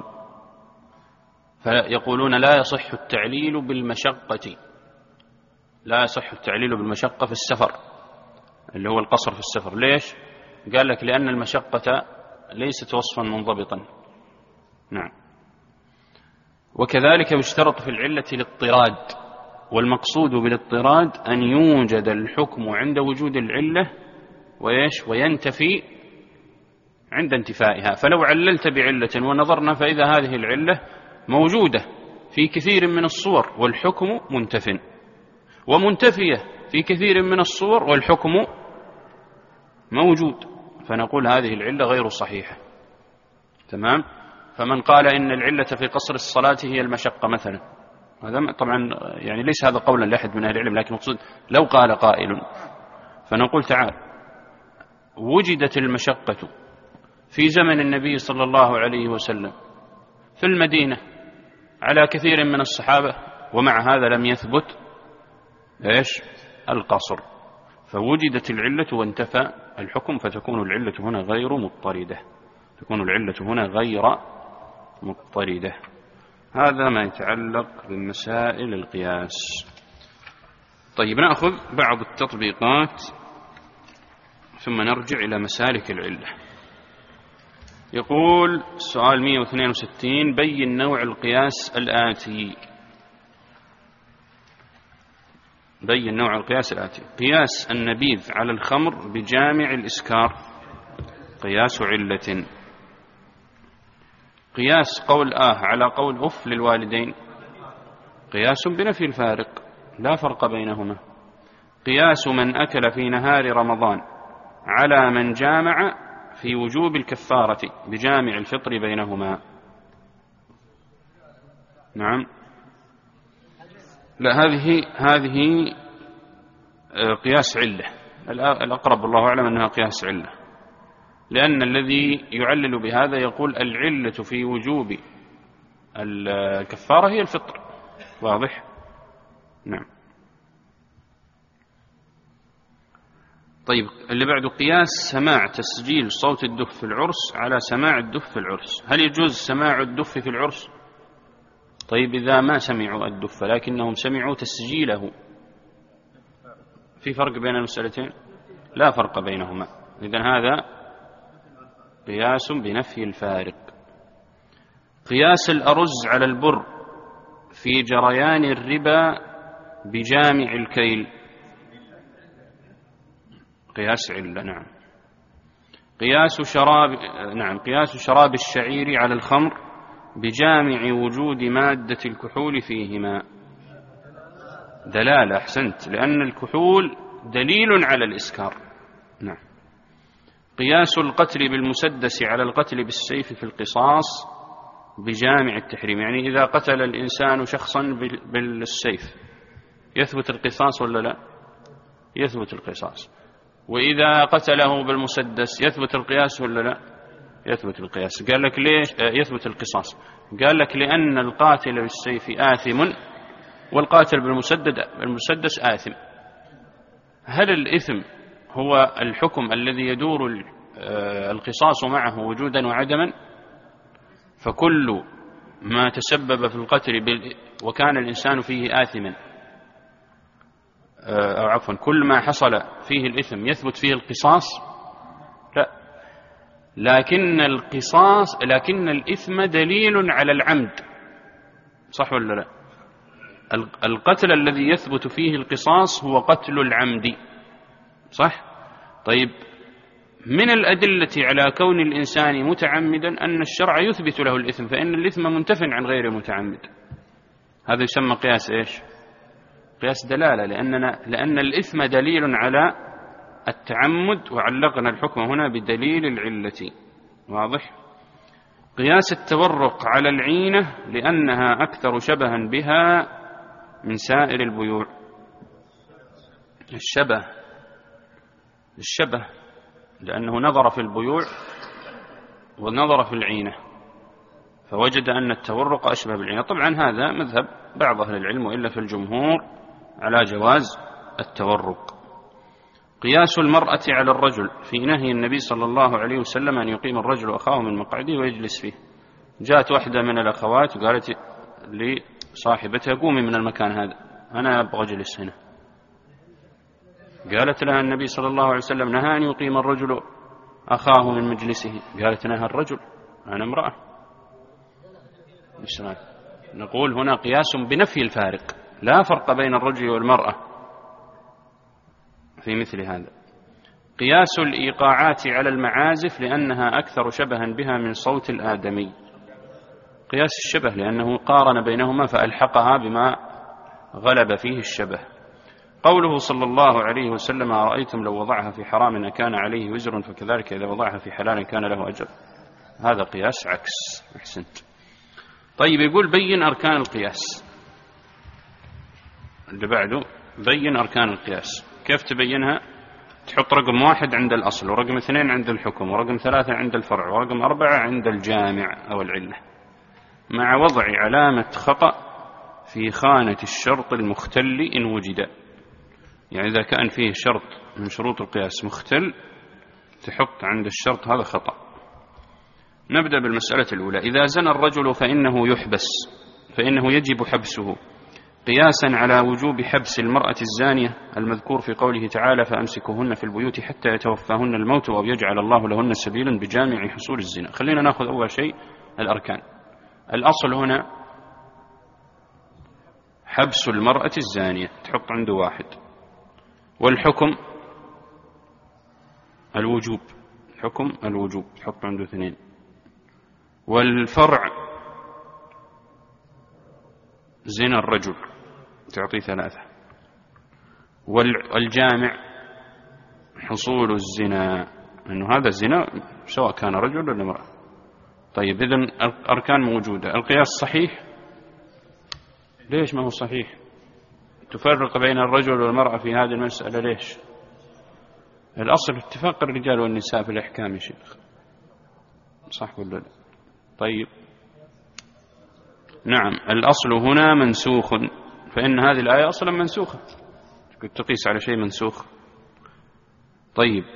فيقولون لا يصح التعليل بالمشقة لا يصح التعليل بالمشقة في السفر اللي هو القصر في السفر. ليش؟ قال لك لأن المشقة ليست وصفا منضبطا. نعم. وكذلك يشترط في العلة الاضطراد، والمقصود بالاضطراد أن يوجد الحكم عند وجود العلة ويش وينتفي عند انتفائها. فلو عللت بعلة ونظرنا فإذا هذه العلة موجودة في كثير من الصور والحكم منتف، ومنتفية في كثير من الصور والحكم موجود، فنقول هذه العلة غير صحيحة. تمام. فمن قال إن العلة في قصر الصلاة هي المشقة مثلا، هذا طبعا يعني ليس هذا قولا لأحد من أهل العلم، لكن مقصود لو قال قائل فنقول تعال وجدت المشقة في زمن النبي صلى الله عليه وسلم في المدينة على كثير من الصحابة، ومع هذا لم يثبت إيش القصر، فوجدت العلة وانتفى الحكم، فتكون العلة هنا غير مضطردة تكون العلة هنا غير مضطردة. هذا ما يتعلق بمسائل القياس. طيب نأخذ بعض التطبيقات ثم نرجع إلى مسالك العلة. يقول سؤال مئة واثنين وستين بين نوع القياس الآتي. بين نوع القياس الآتي: قياس النبيذ على الخمر بجامع الإسكار قياس علة. قياس قول آه على قول أف للوالدين قياس بنفي الفارق، لا فرق بينهما. قياس من أكل في نهار رمضان على من جامع في وجوب الكفارة بجامع الفطر بينهما. نعم، لا، هذه هذه قياس علة، الأقرب الله أعلم أنها قياس علة، لأن الذي يعلل بهذا يقول العلة في وجوب الكفارة هي الفطر. واضح؟ نعم. طيب، اللي بعده قياس سماع تسجيل صوت الدف في العرس على سماع الدف في العرس. هل يجوز سماع الدف في العرس؟ طيب، إذا ما سمعوا الدف لكنهم سمعوا تسجيله، في فرق بين المسألتين؟ لا فرق بينهما. إذن هذا قياس بنفي الفارق. قياس الأرز على البر في جريان الربا بجامع الكيل قياس علة. نعم. قياس شراب نعم قياس شراب الشعير على الخمر بجامع وجود مادة الكحول فيهما دلالة. أحسنت، لأن الكحول دليل على الإسكار. نعم. قياس القتل بالمسدس على القتل بالسيف في القصاص بجامع التحريم، يعني إذا قتل الإنسان شخصا بالسيف يثبت القصاص ولا لا؟ يثبت القصاص. وإذا قتله بالمسدس يثبت القياس ولا لا؟ يثبت القياس. قال لك ليش يثبت القصاص؟ قال لك لأن القاتل بالسيف آثم والقاتل بالمسدس آثم. هل الإثم هو الحكم الذي يدور القصاص معه وجودا وعدما؟ فكل ما تسبب في القتل وكان الإنسان فيه آثما، أو عفوا كل ما حصل فيه الإثم يثبت فيه القصاص؟ لا، لكن القصاص لكن الإثم دليل على العمد، صح ولا لا؟ القتل الذي يثبت فيه القصاص هو قتل العمد، صح؟ طيب، من الأدلة على كون الإنسان متعمدا أن الشرع يثبت له الإثم، فإن الإثم منتف عن غير المتعمد. هذا يسمى قياس إيش؟ قياس دلالة، لأننا لأن الإثم دليل على التعمد، وعلقنا الحكم هنا بدليل العلة. واضح؟ قياس التورق على العينة لأنها أكثر شبها بها من سائر البيوع. الشبه الشبه لأنه نظر في البيوع ونظر في العينة فوجد أن التورق أشبه بالعينة. طبعا هذا مذهب بعض أهل العلم، وإلا في الجمهور على جواز التورق. قياس المرأة على الرجل في نهي النبي صلى الله عليه وسلم أن يقيم الرجل أخاه من مقعده ويجلس فيه. جاءت واحدة من الأخوات وقالت لصاحبتها قومي من المكان هذا، أنا أبغى أجلس هنا. قالت لها النبي صلى الله عليه وسلم نهى أن يقيم الرجل أخاه من مجلسه. قالت نهى الرجل، أنا امرأة. نقول هنا قياس بنفي الفارق، لا فرق بين الرجل والمرأة في مثل هذا. قياس الإيقاعات على المعازف لأنها أكثر شبها بها من صوت الآدمي. قياس الشبه لأنه قارن بينهما فألحقها بما غلب فيه الشبه. قوله صلى الله عليه وسلم أرأيتم لو وضعها في حرام كان عليه وزر فكذلك إذا وضعها في حلال كان له أجر. هذا قياس عكس. أحسنت. طيب، يقول بين أركان القياس. اللي بعده بين أركان القياس. كيف تبينها؟ تحط رقم واحد عند الأصل، ورقم اثنين عند الحكم، ورقم ثلاثة عند الفرع، ورقم أربعة عند الجامع أو العلة، مع وضع علامة خطأ في خانة الشرط المختل إن وجد. يعني إذا كان فيه شرط من شروط القياس مختل تحط عند الشرط هذا خطأ. نبدأ بالمسألة الأولى. إذا زنى الرجل فإنه يحبس، فإنه يجب حبسه قياسا على وجوب حبس المرأة الزانية المذكور في قوله تعالى فأمسكوهن في البيوت حتى يتوفاهن الموت أو يجعل الله لهن سبيلا بجامع حصول الزنا. خلينا نأخذ أول شيء الأركان. الأصل هنا حبس المرأة الزانية، تحط عنده واحد. والحكم الوجوب، حكم الوجوب تحط عنده اثنين. والفرع زنا الرجل تعطي ثلاثة، والجامع حصول الزنا، أنه هذا الزنا سواء كان رجل ولا امرأة. طيب إذن أركان موجودة. القياس صحيح؟ ليش ما هو صحيح؟ تفرق بين الرجل والمرأة في هذه المسألة ليش؟ الأصل اتفاق الرجال والنساء في الأحكام يا شيخ، صح ولا لا؟ طيب نعم، الأصل هنا منسوخ، فإن هذه الآية أصلا منسوخة، تقيس على شيء منسوخ. طيب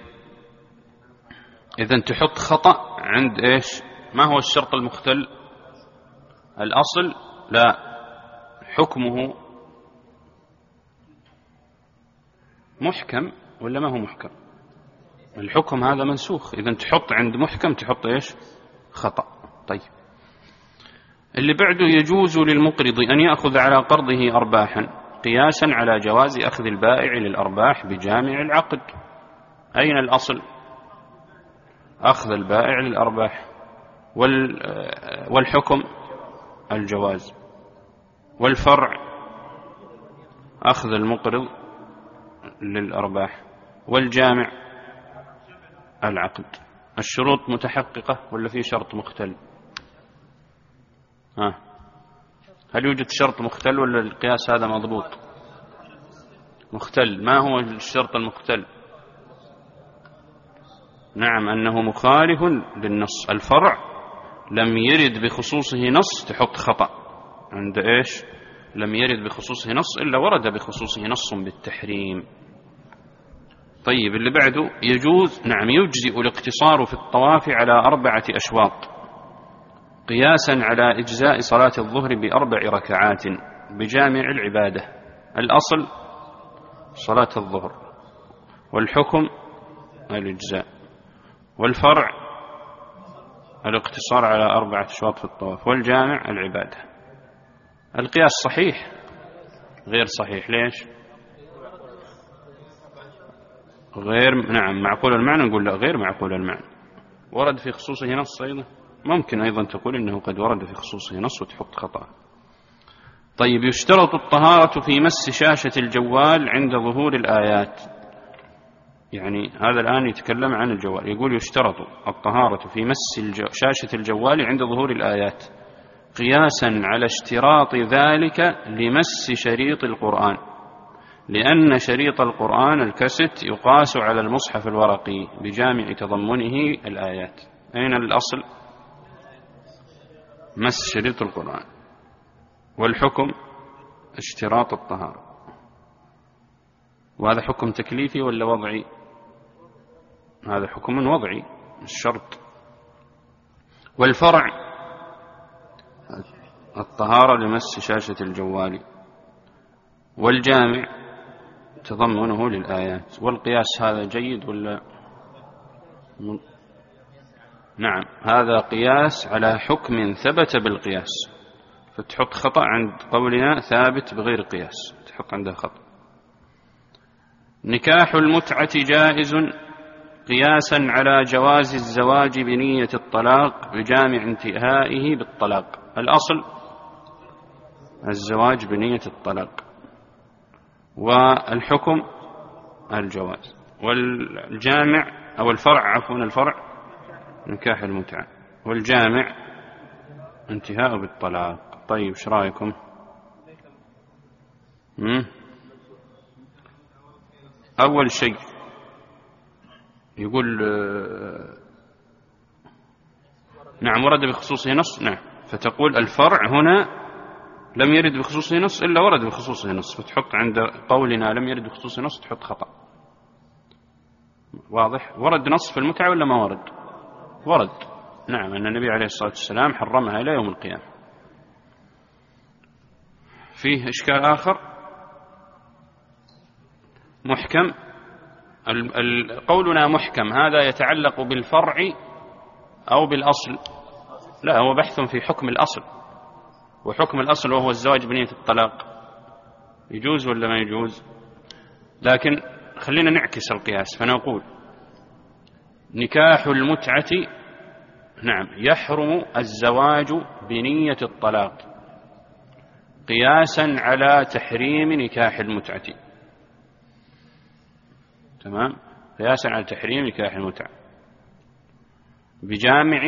إذن تحط خطأ عند إيش؟ ما هو الشرط المختل؟ الأصل لا حكمه محكم ولا ما هو محكم؟ الحكم هذا منسوخ، إذن تحط عند محكم تحط إيش؟ خطأ. طيب اللي بعده يجوز للمقرض أن يأخذ على قرضه أرباحا قياسا على جواز أخذ البائع للأرباح بجامع العقد. أين الأصل؟ أخذ البائع للأرباح، والحكم الجواز، والفرع أخذ المقرض للأرباح، والجامع العقد. الشروط متحققة ولا في شرط مختل؟ ها، هل يوجد شرط مختل ولا القياس هذا مضبوط؟ مختل. ما هو الشرط المختل؟ نعم، أنه مخالف للنص. الفرع لم يرد بخصوصه نص تحط خطأ عند إيش؟ لم يرد بخصوصه نص إلا ورد بخصوصه نص بالتحريم. طيب اللي بعده يجوز، نعم يجزئ الاقتصار في الطواف على أربعة أشواط قياسا على إجزاء صلاة الظهر بأربع ركعات بجامع العبادة. الأصل صلاة الظهر، والحكم الإجزاء، والفرع الاقتصار على أربعة أشواط في الطواف، والجامع العبادة. القياس صحيح غير صحيح؟ ليش؟ غير، نعم معقول المعنى، نقول لا غير معقول المعنى. ورد في خصوصه نص أيضا، ممكن أيضا تقول إنه قد ورد في خصوصه نص وتحط خطأ. طيب يشترط الطهارة في مس شاشة الجوال عند ظهور الآيات. يعني هذا الآن يتكلم عن الجوال، يقول يشترط الطهارة في مس الجو... شاشة الجوال عند ظهور الآيات قياسا على اشتراط ذلك لمس شريط القرآن، لأن شريط القرآن الكست يقاس على المصحف الورقي بجامع تضمنه الآيات. أين الأصل؟ مس شريط القرآن، والحكم اشتراط الطهارة. وهذا حكم تكليفي ولا وضعي؟ هذا حكم وضعي الشرط. والفرع الطهارة لمس شاشة الجوال، والجامع تضمنه للآيات. والقياس هذا جيد ولا؟ نعم، هذا قياس على حكم ثبت بالقياس، فتحط خطأ عند قولنا ثابت بغير قياس، تحط عنده خطأ. نكاح المتعة جائز قياسا على جواز الزواج بنية الطلاق بجامع انتهائه بالطلاق. الأصل الزواج بنية الطلاق، والحكم الجواز، والجامع أو الفرع عفوا الفرع نكاح المتعة، والجامع انتهاء بالطلاق. طيب ايش رايكم؟ أول شيء يقول نعم ورد بخصوصه نص، نعم، فتقول الفرع هنا لم يرد بخصوصه نص إلا ورد بخصوصه نص، فتحط عند قولنا لم يرد بخصوصه نص تحط خطأ. واضح؟ ورد نص في المتعة ولا ما ورد؟ ورد، نعم، أن النبي عليه الصلاة والسلام حرمها إلى يوم القيامة. فيه إشكال آخر محكم. قولنا محكم هذا يتعلق بالفرع أو بالأصل؟ لا، هو بحث في حكم الأصل، وحكم الأصل وهو الزواج بنية الطلاق يجوز ولا ما يجوز؟ لكن خلينا نعكس القياس فنقول نكاح المتعة نعم، يحرم الزواج بنية الطلاق قياسا على تحريم نكاح المتعة. تمام، قياسا على تحريم نكاح المتعة بجامع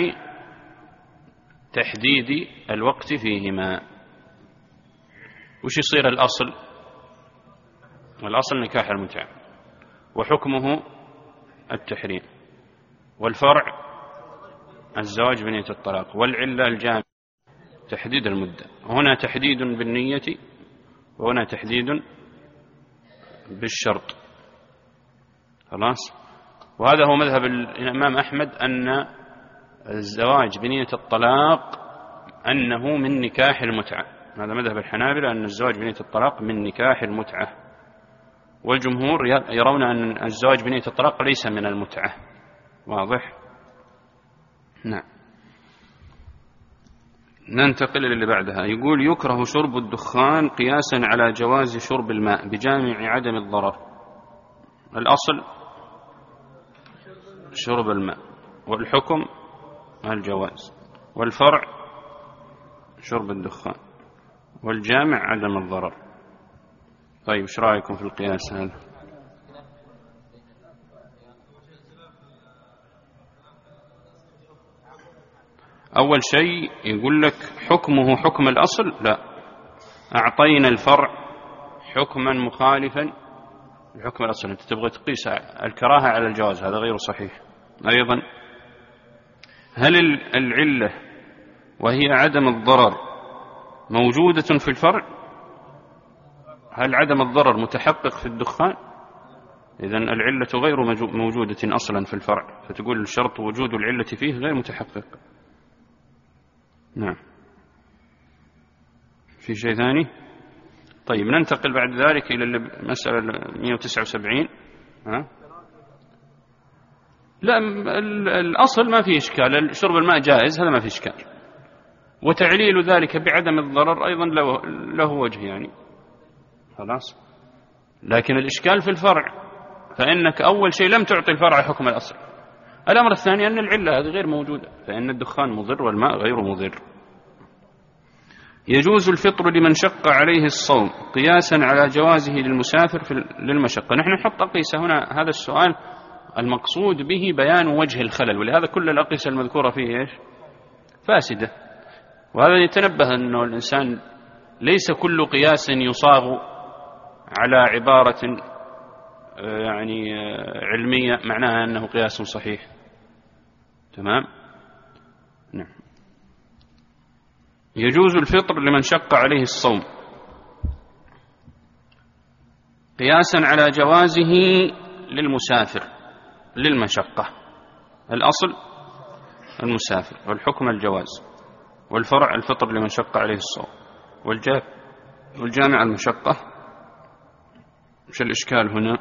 تحديد الوقت فيهما. وش يصير الأصل؟ الأصل نكاح المتعة وحكمه التحريم، والفرع الزواج بنية الطلاق، والعلة الجامع تحديد المدة. هنا تحديد بالنية وهنا تحديد بالشرط. خلاص. وهذا هو مذهب الإمام أحمد، أن الزواج بنية الطلاق أنه من نكاح المتعة. هذا مذهب الحنابلة، أن الزواج بنية الطلاق من نكاح المتعة، والجمهور يرون أن الزواج بنية الطلاق ليس من المتعة. واضح؟ نعم. ننتقل للي بعدها. يقول يكره شرب الدخان قياسا على جواز شرب الماء بجامع عدم الضرر. الأصل شرب الماء، والحكم الجواز، والفرع شرب الدخان، والجامع عدم الضرر. طيب ايش رايكم في القياس هذا؟ أول شيء يقول لك حكمه حكم الأصل، لا، أعطينا الفرع حكما مخالفا لحكم الأصل. أنت تبغى تقيس الكراهة على الجواز، هذا غير صحيح. أيضا هل العلة وهي عدم الضرر موجودة في الفرع؟ هل عدم الضرر متحقق في الدخان؟ إذن العلة غير موجودة أصلا في الفرع، فتقول الشرط وجود العلة فيه غير متحقق. نعم. في شيء ثاني؟ طيب ننتقل بعد ذلك إلى المسألة مئة وتسعة وسبعين. ها؟ لا، الأصل ما في إشكال، شرب الماء جائز، هذا ما في إشكال، وتعليل ذلك بعدم الضرر أيضا له, له وجه يعني. خلاص. لكن الإشكال في الفرع، فإنك أول شيء لم تعطي الفرع حكم الأصل. الأمر الثاني أن العلة هذه غير موجودة، فإن الدخان مضر والماء غير مضر. يجوز الفطر لمن شق عليه الصوم قياسا على جوازه للمسافر في للمشقة. نحن نحط أقيسة هنا، هذا السؤال المقصود به بيان وجه الخلل، ولهذا كل الأقيسة المذكورة فيه إيش؟ فاسدة. وهذا يتنبه أنه الإنسان ليس كل قياس يصاغ على عبارة يعني علمية معناها أنه قياس صحيح. تمام؟ نعم. يجوز الفطر لمن شق عليه الصوم قياسا على جوازه للمسافر للمشقة. الأصل المسافر، والحكم الجواز، والفرع الفطر لمن شق عليه الصوم، والجامع المشقة. مش الإشكال هنا؟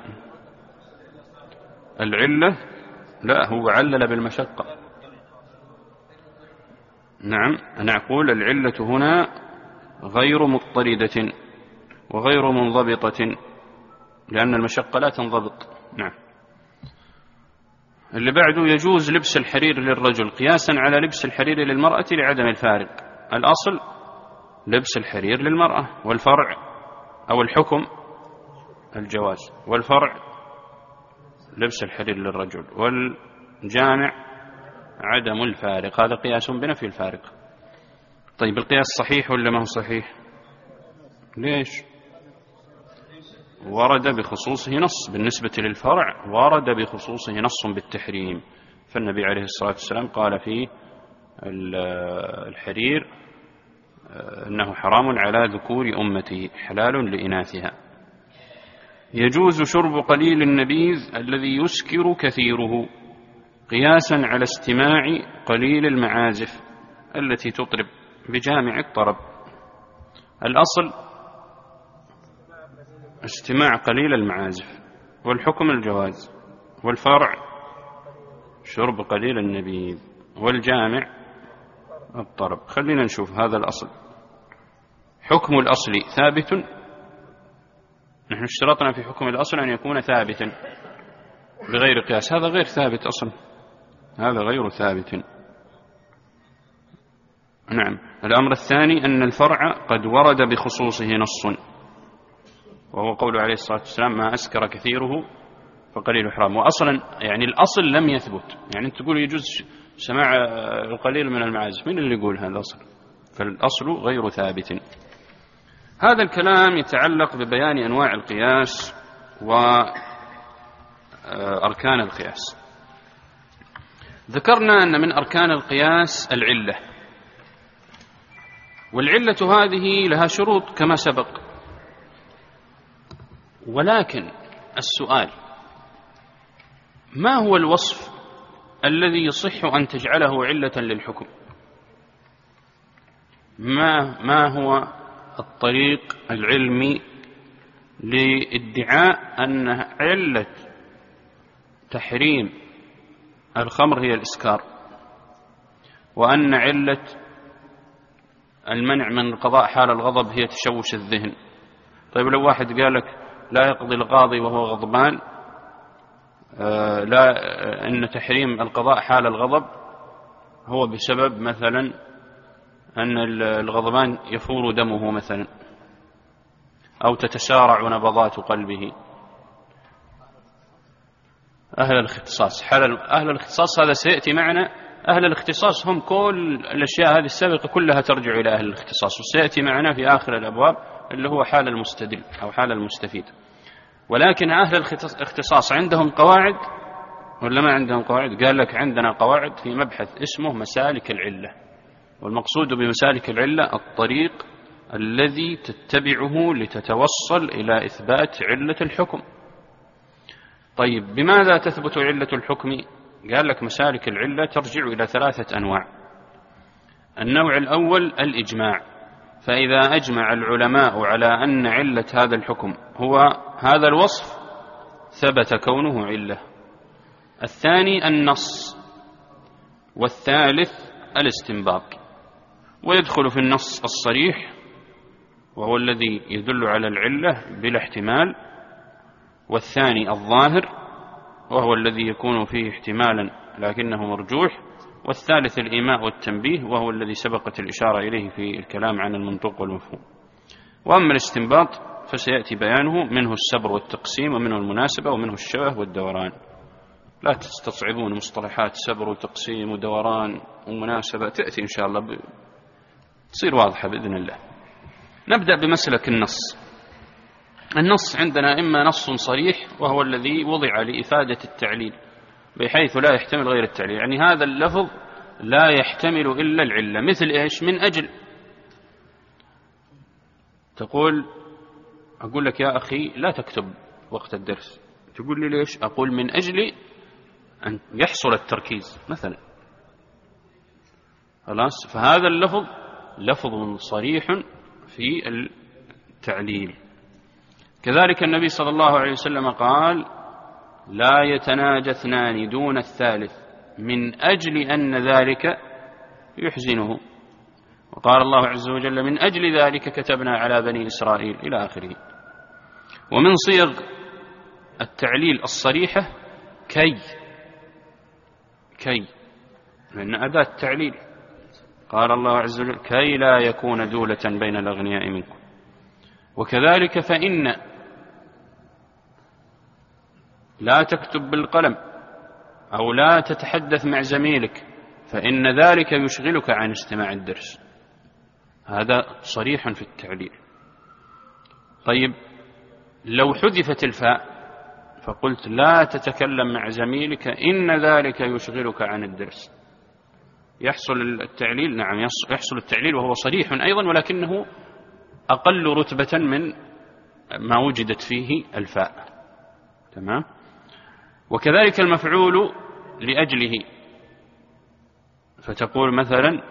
العلة لا، هو علل بالمشقة. نعم، أنا أقول العلة هنا غير مضطردة وغير منضبطة، لأن المشقة لا تنضبط. نعم. اللي بعده يجوز لبس الحرير للرجل قياسا على لبس الحرير للمرأة لعدم الفارق. الأصل لبس الحرير للمرأة، والفرع أو الحكم الجواز، والفرع لبس الحرير للرجل، والجامع عدم الفارق. هذا قياس بنفي الفارق. طيب القياس صحيح ولا ما هو صحيح؟ ليش؟ ورد بخصوصه نص. بالنسبة للفرع ورد بخصوصه نص بالتحريم، فالنبي عليه الصلاة والسلام قال في الحرير أنه حرام على ذكور أمته حلال لإناثها. يجوز شرب قليل النبيذ الذي يسكر كثيره قياسا على استماع قليل المعازف التي تطرب بجامع الطرب. الأصل استماع قليل المعازف، والحكم الجواز، والفرع شرب قليل النبيذ، والجامع الطرب. خلينا نشوف هذا الأصل. حكم الأصل ثابت. نحن اشترطنا في حكم الأصل أن يكون ثابتا بغير قياس، هذا غير ثابت أصلا، هذا غير ثابت. نعم. الأمر الثاني أن الفرع قد ورد بخصوصه نص، وهو قوله عليه الصلاة والسلام: ما أسكر كثيره فقليل حرام. وأصلا يعني الأصل لم يثبت، يعني أنت تقول يجوز سماع القليل من المعازف، من اللي يقول هذا أصل؟ فالأصل غير ثابت. هذا الكلام يتعلق ببيان أنواع القياس وأركان القياس. ذكرنا أن من أركان القياس العلة، والعلة هذه لها شروط كما سبق، ولكن السؤال: ما هو الوصف الذي يصح أن تجعله علة للحكم؟ ما ما هو الطريق العلمي لادعاء أن علة تحريم الخمر هي الإسكار، وأن علة المنع من القضاء حال الغضب هي تشوش الذهن؟ طيب لو واحد قال لك لا يقضي القاضي وهو غضبان، آه لا آه أن تحريم القضاء حال الغضب هو بسبب مثلا أن الغضبان يفور دمه مثلا، أو تتسارع نبضات قلبه. أهل الاختصاص حال أهل الاختصاص هذا سيأتي معنا. أهل الاختصاص هم كل الأشياء هذه السابقة كلها ترجع إلى أهل الاختصاص، وسيأتي معنا في آخر الأبواب اللي هو حال المستدل أو حال المستفيد. ولكن أهل الاختصاص عندهم قواعد ولا ما عندهم قواعد؟ قال لك عندنا قواعد في مبحث اسمه مسالك العلة، والمقصود بمسالك العلة الطريق الذي تتبعه لتتوصل إلى إثبات علة الحكم. طيب بماذا تثبت علة الحكم؟ قال لك مسالك العلة ترجع إلى ثلاثة أنواع. النوع الأول الإجماع، فإذا أجمع العلماء على أن علة هذا الحكم هو هذا الوصف ثبت كونه علة. الثاني النص، والثالث الاستنباط. ويدخل في النص الصريح وهو الذي يدل على العلة بلا احتمال، والثاني الظاهر وهو الذي يكون فيه احتمالا لكنه مرجوح، والثالث الإيماء والتنبيه وهو الذي سبقت الإشارة إليه في الكلام عن المنطوق والمفهوم. وأما الاستنباط فسيأتي بيانه، منه السبر والتقسيم، ومنه المناسبة، ومنه الشبه والدوران. لا تستصعبون مصطلحات سبر وتقسيم ودوران ومناسبة، تأتي إن شاء الله ب... تصير واضحة بإذن الله. نبدأ بمسلك النص. النص عندنا إما نص صريح وهو الذي وضع لإفادة التعليل بحيث لا يحتمل غير التعليل، يعني هذا اللفظ لا يحتمل إلا العلة. مثل إيش؟ من أجل. تقول أقول لك يا أخي لا تكتب وقت الدرس، تقول لي ليش؟ أقول من أجل أن يحصل التركيز مثلا. خلاص، فهذا اللفظ لفظ صريح في التعليل. كذلك النبي صلى الله عليه وسلم قال لا يتناجى اثنان دون الثالث من أجل أن ذلك يحزنه. وقال الله عز وجل من أجل ذلك كتبنا على بني إسرائيل إلى آخره. ومن صيغ التعليل الصريحة كي كي لأن أداة التعليل. قال الله عز وجل كي لا يكون دولة بين الأغنياء منكم. وكذلك فإن لا تكتب بالقلم أو لا تتحدث مع زميلك فإن ذلك يشغلك عن استماع الدرس. هذا صريح في التعليل. طيب لو حذفت الفاء فقلت لا تتكلم مع زميلك إن ذلك يشغلك عن الدرس، يحصل التعليل؟ نعم يحصل التعليل وهو صريح أيضا، ولكنه أقل رتبة من ما وجدت فيه الفاء. تمام. وكذلك المفعول لأجله، فتقول مثلا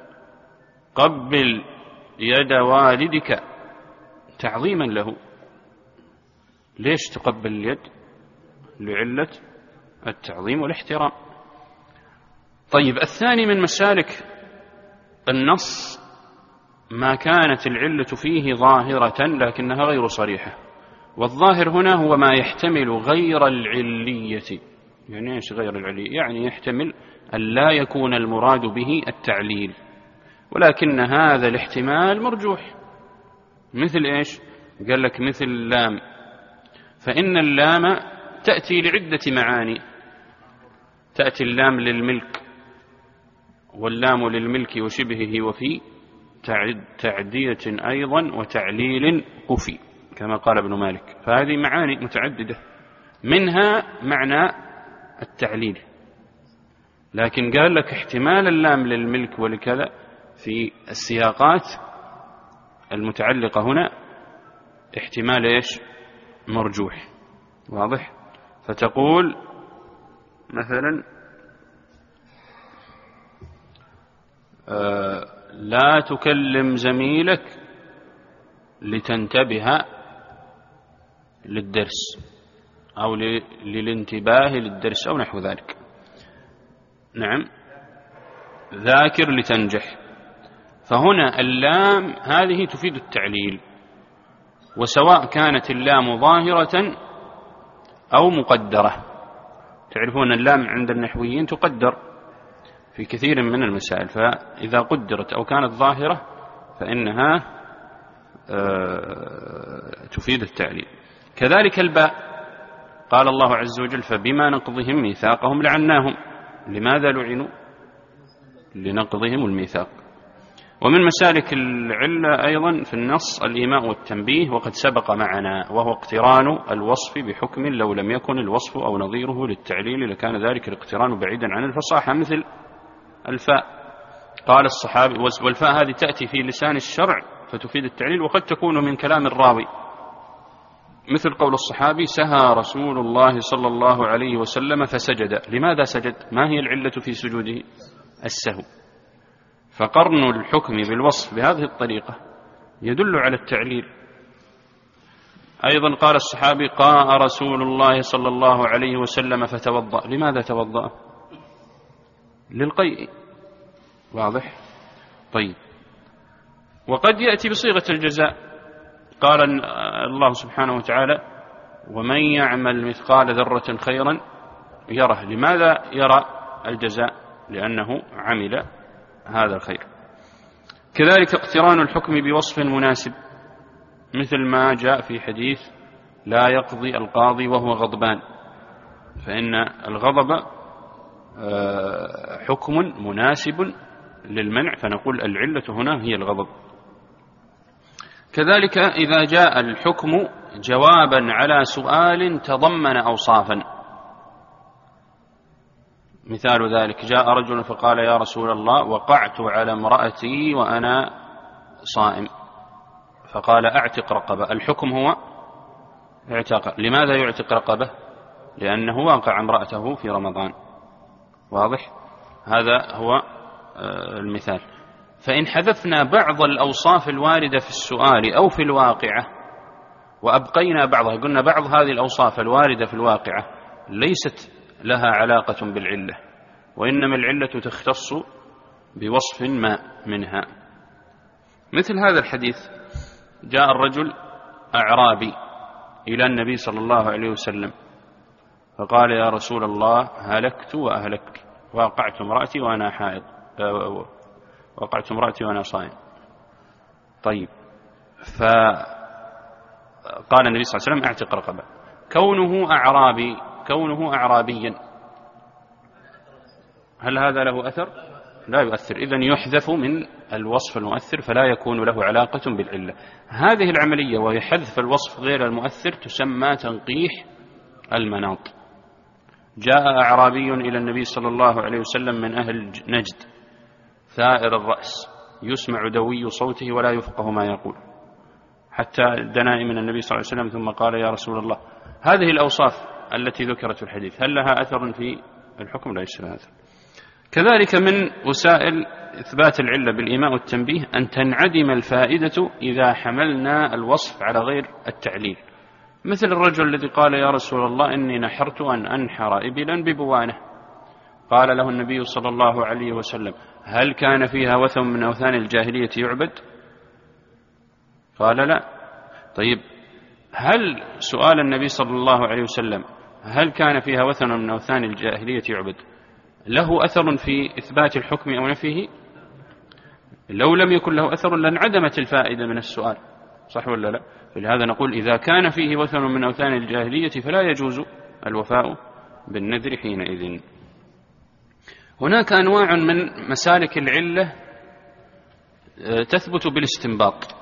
قبل يد والدك تعظيما له. ليش تقبل اليد؟ لعلة التعظيم والاحترام. طيب الثاني من مسالك النص ما كانت العلة فيه ظاهرة لكنها غير صريحة. والظاهر هنا هو ما يحتمل غير العلية. يعني ايش غير العلية؟ يعني يحتمل أن لا يكون المراد به التعليل، ولكن هذا الاحتمال مرجوح. مثل إيش؟ قال لك مثل اللام، فإن اللام تأتي لعدة معاني. تأتي اللام للملك، واللام للملك وشبهه وفي تعدية أيضا وتعليل قفي كما قال ابن مالك. فهذه معاني متعددة، منها معنى التعليل. لكن قال لك احتمال اللام للملك ولكذا في السياقات المتعلقة هنا احتمال إيش؟ مرجوح. واضح؟ فتقول مثلا آه لا تكلم زميلك لتنتبه للدرس أو للانتباه للدرس أو نحو ذلك. نعم، ذاكر لتنجح. فهنا اللام هذه تفيد التعليل، وسواء كانت اللام ظاهرة أو مقدرة. تعرفون اللام عند النحويين تقدر في كثير من المسائل، فإذا قدرت أو كانت ظاهرة فإنها تفيد التعليل. كذلك الباء، قال الله عز وجل فبما نقضهم ميثاقهم لعناهم. لماذا لعنوا؟ لنقضهم الميثاق. ومن مسالك العلة أيضا في النص الإيماء والتنبيه، وقد سبق معنا، وهو اقتران الوصف بحكم لو لم يكن الوصف أو نظيره للتعليل لكان ذلك الاقتران بعيدا عن الفصاحة، مثل الفاء. قال الصحابي، والفاء هذه تأتي في لسان الشرع فتفيد التعليل، وقد تكون من كلام الراوي، مثل قول الصحابي سهى رسول الله صلى الله عليه وسلم فسجد. لماذا سجد؟ ما هي العلة في سجوده؟ السهو. فقرن الحكم بالوصف بهذه الطريقة يدل على التعليل. أيضا قال الصحابي قاء رسول الله صلى الله عليه وسلم فتوضأ. لماذا توضأ؟ للقيء. واضح؟ طيب. وقد يأتي بصيغة الجزاء، قال الله سبحانه وتعالى ومن يعمل مثقال ذرة خيرا يره. لماذا يرى الجزاء؟ لأنه عمل هذا الخير. كذلك اقتران الحكم بوصف مناسب، مثل ما جاء في حديث لا يقضي القاضي وهو غضبان، فإن الغضب حكم مناسب للمنع، فنقول العلة هنا هي الغضب. كذلك إذا جاء الحكم جوابا على سؤال تضمن أوصافا، مثال ذلك جاء رجل فقال يا رسول الله وقعت على امرأتي وأنا صائم، فقال أعتق رقبة. الحكم هو اعتق. لماذا يعتق رقبة؟ لأنه وقع امرأته في رمضان. واضح؟ هذا هو المثال. فإن حذفنا بعض الأوصاف الواردة في السؤال أو في الواقعة وأبقينا بعضها، قلنا بعض هذه الأوصاف الواردة في الواقعة ليست لها علاقة بالعلة، وإنما العلة تختص بوصف ما منها. مثل هذا الحديث جاء الرجل أعرابي إلى النبي صلى الله عليه وسلم فقال يا رسول الله هلكت وأهلكت، وقعت امرأتي وأنا حائض، وقعت امرأتي وأنا صائم. طيب، فقال النبي صلى الله عليه وسلم اعتق رقبة. كونه أعرابي كونه أعرابيا هل هذا له أثر؟ لا يؤثر. إذن يحذف من الوصف المؤثر فلا يكون له علاقة بالعلة. هذه العملية وهي حذف الوصف غير المؤثر تسمى تنقيح المناط. جاء أعرابي إلى النبي صلى الله عليه وسلم من أهل نجد ثائر الرأس يسمع دوي صوته ولا يفقه ما يقول، حتى دنا من النبي صلى الله عليه وسلم ثم قال يا رسول الله. هذه الأوصاف التي ذكرت في الحديث هل لها أثر في الحكم؟ لا يصير هذا. كذلك من وسائل إثبات العلة بالإيماء والتنبيه أن تنعدم الفائدة إذا حملنا الوصف على غير التعليل، مثل الرجل الذي قال يا رسول الله إني نحرت أن أنحر إبلا ببوانة، قال له النبي صلى الله عليه وسلم هل كان فيها وثن من أوثان الجاهلية يعبد؟ قال لا. طيب، هل سؤال النبي صلى الله عليه وسلم هل كان فيها وثن من أوثان الجاهلية يعبد له أثر في إثبات الحكم أو نفيه؟ لو لم يكن له أثر لانعدمت الفائدة من السؤال، صح ولا لا؟ فلهذا نقول إذا كان فيه وثن من أوثان الجاهلية فلا يجوز الوفاء بالنذر حينئذ. هناك أنواع من مسالك العلة تثبت بالاستنباط،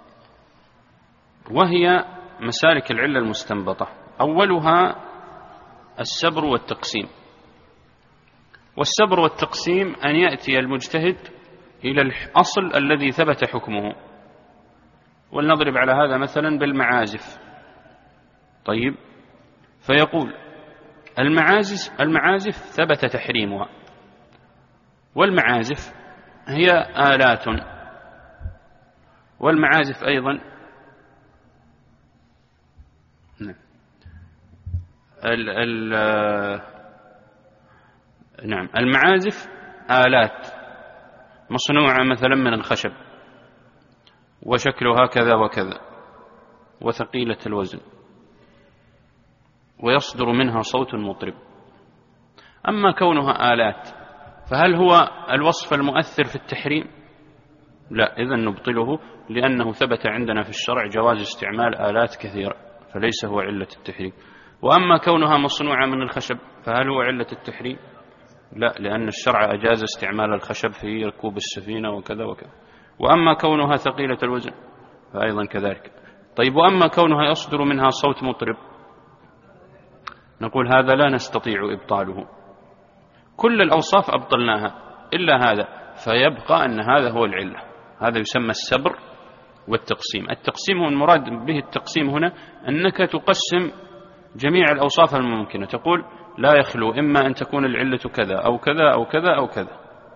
وهي مسالك العلة المستنبطة. أولها السبر والتقسيم. والسبر والتقسيم أن يأتي المجتهد إلى الأصل الذي ثبت حكمه. ولنضرب على هذا مثلا بالمعازف. طيب، فيقول المعازف المعازف ثبت تحريمها، والمعازف هي آلات، والمعازف أيضا ال ال نعم المعازف آلات مصنوعة مثلا من الخشب، وشكلها كذا وكذا، وثقيلة الوزن، ويصدر منها صوت مطرب. أما كونها آلات فهل هو الوصف المؤثر في التحريم؟ لا، إذن نبطله، لأنه ثبت عندنا في الشرع جواز استعمال آلات كثيرة، فليس هو علة التحريم. وأما كونها مصنوعة من الخشب فهل هو علة التحريم؟ لا، لأن الشرع أجاز استعمال الخشب في ركوب السفينة وكذا وكذا. وأما كونها ثقيلة الوزن فأيضا كذلك. طيب، وأما كونها يصدر منها صوت مطرب، نقول هذا لا نستطيع إبطاله، كل الأوصاف أبطلناها إلا هذا، فيبقى أن هذا هو العلة. هذا يسمى السبر والتقسيم. التقسيم هو المراد به التقسيم هنا أنك تقسم جميع الأوصاف الممكنة، تقول لا يخلو إما أن تكون العلة كذا أو كذا أو كذا أو كذا،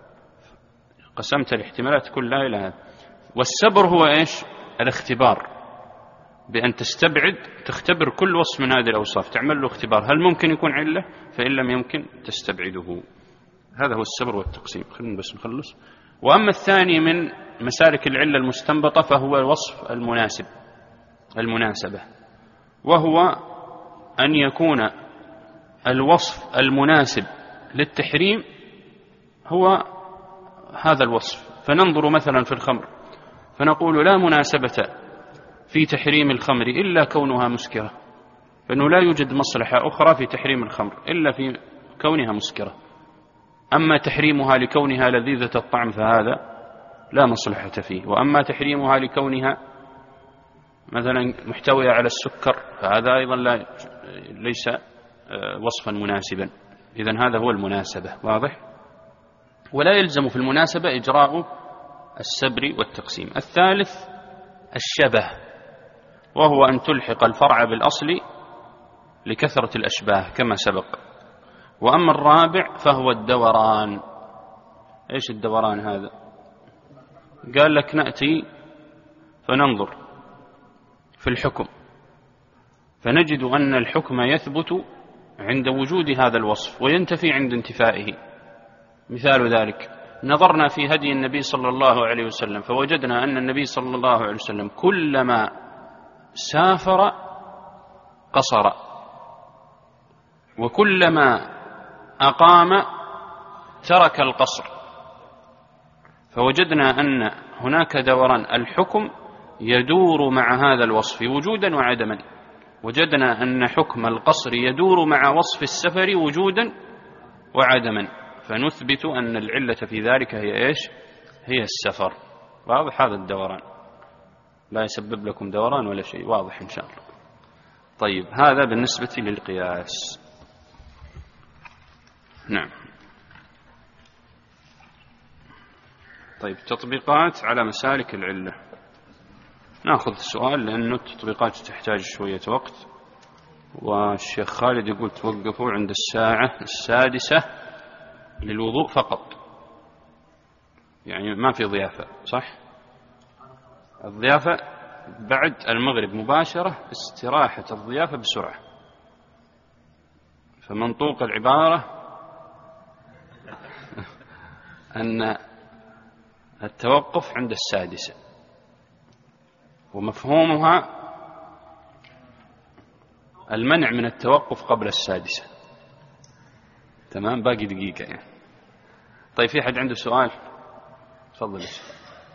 قسمت الاحتمالات كلها إلى هذا. والسبر هو إيش؟ الاختبار، بأن تستبعد تختبر كل وصف من هذه الأوصاف، تعمل له اختبار هل ممكن يكون علة، فإن لم يمكن تستبعده. هذا هو السبر والتقسيم. خلينا بس نخلص. وأما الثاني من مسالك العلة المستنبطة فهو الوصف المناسب، المناسبة، وهو أن يكون الوصف المناسب للتحريم هو هذا الوصف. فننظر مثلا في الخمر فنقول لا مناسبة في تحريم الخمر إلا كونها مسكرة، فإنه لا يوجد مصلحة أخرى في تحريم الخمر إلا في كونها مسكرة. أما تحريمها لكونها لذيذة الطعم فهذا لا مصلحة فيه، وأما تحريمها لكونها مثلا محتوية على السكر فهذا أيضا لا ليس وصفا مناسبا. إذن هذا هو المناسبة، واضح؟ ولا يلزم في المناسبة إجراء السبر والتقسيم. الثالث الشبه، وهو أن تلحق الفرع بالأصل لكثرة الأشباه كما سبق. وأما الرابع فهو الدوران. إيش الدوران هذا؟ قال لك نأتي فننظر في الحكم فنجد أن الحكم يثبت عند وجود هذا الوصف وينتفي عند انتفائه. مثال ذلك نظرنا في هدي النبي صلى الله عليه وسلم فوجدنا أن النبي صلى الله عليه وسلم كلما سافر قصر، وكلما أقام ترك القصر، فوجدنا أن هناك دوران الحكم يدور مع هذا الوصف وجودا وعدما. وجدنا أن حكم القصر يدور مع وصف السفر وجودا وعدما، فنثبت أن العلة في ذلك هي إيش؟ هي السفر. واضح هذا الدوران، لا يسبب لكم دوران ولا شيء، واضح إن شاء الله. طيب، هذا بالنسبة للقياس. نعم. طيب، تطبيقات على مسالك العلة. نأخذ السؤال لأنه التطبيقات تحتاج شوية وقت، والشيخ خالد يقول توقفوا عند الساعة السادسة للوضوء فقط، يعني ما في ضيافة، صح؟ الضيافة بعد المغرب مباشرة، استراحة الضيافة بسرعة. فمنطوق العبارة أن التوقف عند السادسة، ومفهومها المنع من التوقف قبل السادسة. تمام، باقي دقيقة يعني. طيب، في حد عنده سؤال؟ تفضل.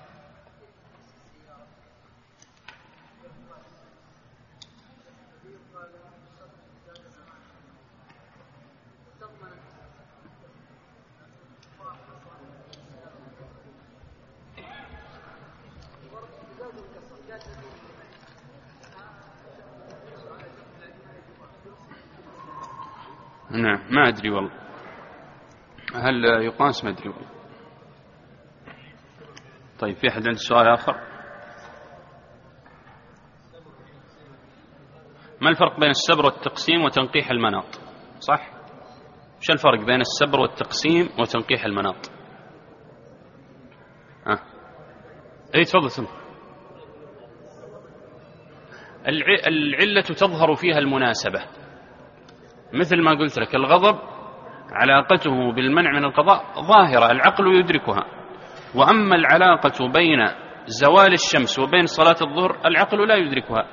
نعم ما أدري والله، هل يقاس؟ ما أدري والله. طيب في أحد عنده سؤال آخر؟ ما الفرق بين السبر والتقسيم وتنقيح المناط؟ صح؟ وش الفرق بين السبر والتقسيم وتنقيح المناط؟ أه. أي تفضل. العلة تظهر فيها المناسبة، مثل ما قلت لك الغضب علاقته بالمنع من القضاء ظاهرة العقل يدركها، وأما العلاقة بين زوال الشمس وبين صلاة الظهر العقل لا يدركها.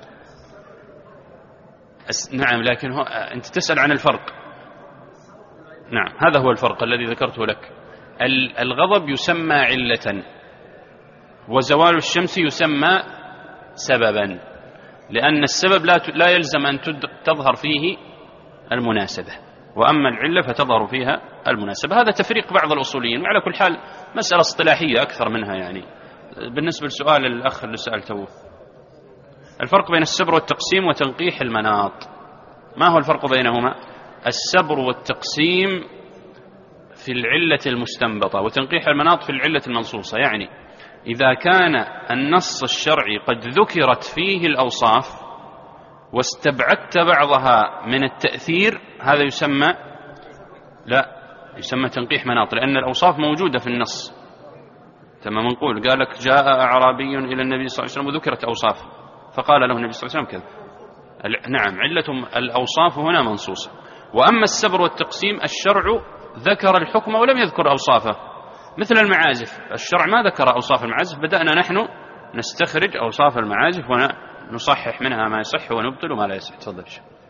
نعم، لكن هو أنت تسأل عن الفرق. نعم هذا هو الفرق الذي ذكرته لك. الغضب يسمى علة، وزوال الشمس يسمى سببا، لأن السبب لا لا يلزم أن تظهر فيه المناسبة، وأما العلة فتظهر فيها المناسبة. هذا تفريق بعض الأصوليين، وعلى كل حال مسألة اصطلاحية أكثر منها. يعني بالنسبة لسؤال الأخ اللي سألته، الفرق بين السبر والتقسيم وتنقيح المناط، ما هو الفرق بينهما؟ السبر والتقسيم في العلة المستنبطة، وتنقيح المناط في العلة المنصوصة. يعني إذا كان النص الشرعي قد ذكرت فيه الأوصاف واستبعدت بعضها من التأثير، هذا يسمى لا يسمى تنقيح مناط، لأن الأوصاف موجودة في النص. تمام، نقول قال لك جاء أعرابي إلى النبي صلى الله عليه وسلم وذكرت أوصاف، فقال له النبي صلى الله عليه وسلم كذا. نعم، علة الأوصاف هنا منصوصة. وأما السبر والتقسيم الشرع ذكر الحكم ولم يذكر أوصافه، مثل المعازف، الشرع ما ذكر أوصاف المعازف، بدأنا نحن نستخرج أوصاف المعازف ونصحح منها ما يصح ونبطل ما لا يصح. تفضل.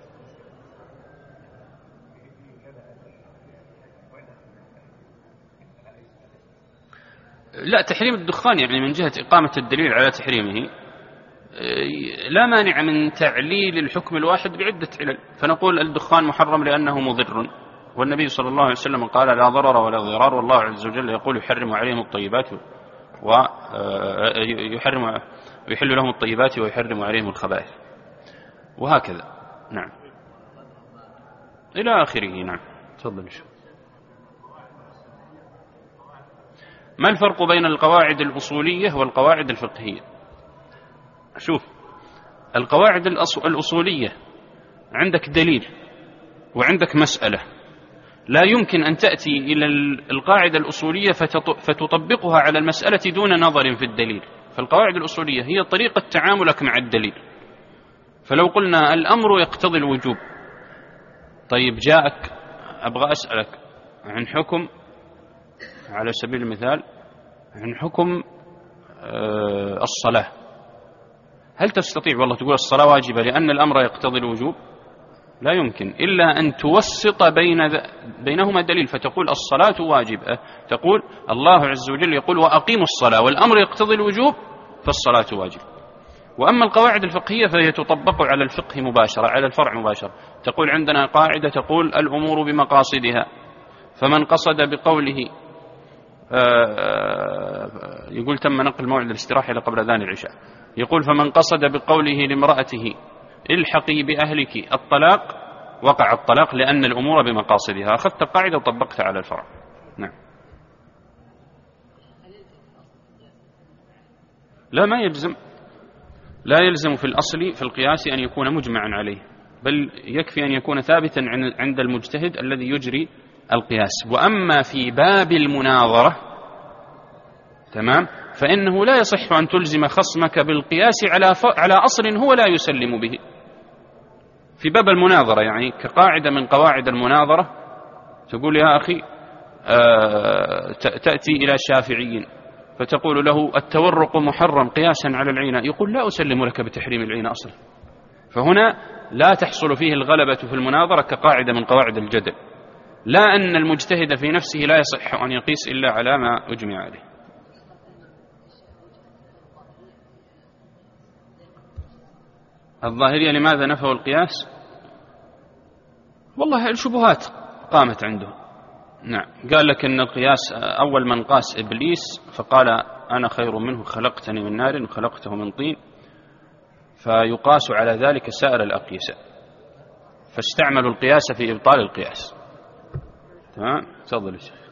لا، تحريم الدخان يعني من جهة إقامة الدليل على تحريمه لا مانع من تعليل الحكم الواحد بعدة علل، فنقول الدخان محرم لأنه مضر، والنبي صلى الله عليه وسلم قال لا ضرر ولا ضرار، والله عز وجل يقول يحرم عليهم الطيبات ويحرم ويحل لهم الطيبات ويحرم عليهم الخبائث، وهكذا. نعم إلى آخره. نعم تفضل. ما الفرق بين القواعد الأصولية والقواعد الفقهية؟ شوف، القواعد الأصولية عندك دليل وعندك مسألة، لا يمكن أن تأتي إلى القاعدة الأصولية فتطبقها على المسألة دون نظر في الدليل. فالقواعد الأصولية هي طريقة تعاملك مع الدليل. فلو قلنا الأمر يقتضي الوجوب، طيب جاءك أبغى أسألك عن حكم، على سبيل المثال عن حكم الصلاة، هل تستطيع والله تقول الصلاة واجبة لأن الأمر يقتضي الوجوب؟ لا يمكن، إلا أن توسط بين بينهما دليل، فتقول الصلاة واجبة، تقول الله عز وجل يقول وأقيموا الصلاة، والأمر يقتضي الوجوب فالصلاة واجبة. وأما القواعد الفقهية فهي تطبق على الفقه مباشرة، على الفرع مباشرة. تقول عندنا قاعدة تقول الأمور بمقاصدها، فمن قصد بقوله يقول تم نقل موعد الاستراحة إلى قبل أذان العشاء، يقول فمن قصد بقوله لامرأته الحقي بأهلك الطلاق، وقع الطلاق لأن الأمور بمقاصدها. أخذت القاعدة وطبقتها على الفرع. نعم. لا، ما يلزم، لا يلزم في الأصل في القياس أن يكون مجمعا عليه، بل يكفي أن يكون ثابتا عند المجتهد الذي يجري القياس. وأما في باب المناظرة تمام، فإنه لا يصح أن تلزم خصمك بالقياس على على أصل هو لا يسلم به. في باب المناظرة يعني كقاعدة من قواعد المناظرة، تقول يا أخي تأتي إلى شافعي فتقول له التورق محرم قياسا على العينة، يقول لا أسلم لك بتحريم العينة أصلا. فهنا لا تحصل فيه الغلبة في المناظرة كقاعدة من قواعد الجدل، لا أن المجتهد في نفسه لا يصح أن يقيس إلا على ما أجمع عليه. الظاهرية لماذا نفوا القياس؟ والله الشبهات قامت عندهم. نعم، قال لك أن القياس أول من قاس إبليس فقال أنا خير منه خلقتني من نار وخلقته من طين، فيقاس على ذلك سائر الأقيسة، فاستعملوا القياس في إبطال القياس. تمام، تفضل يا شيخ.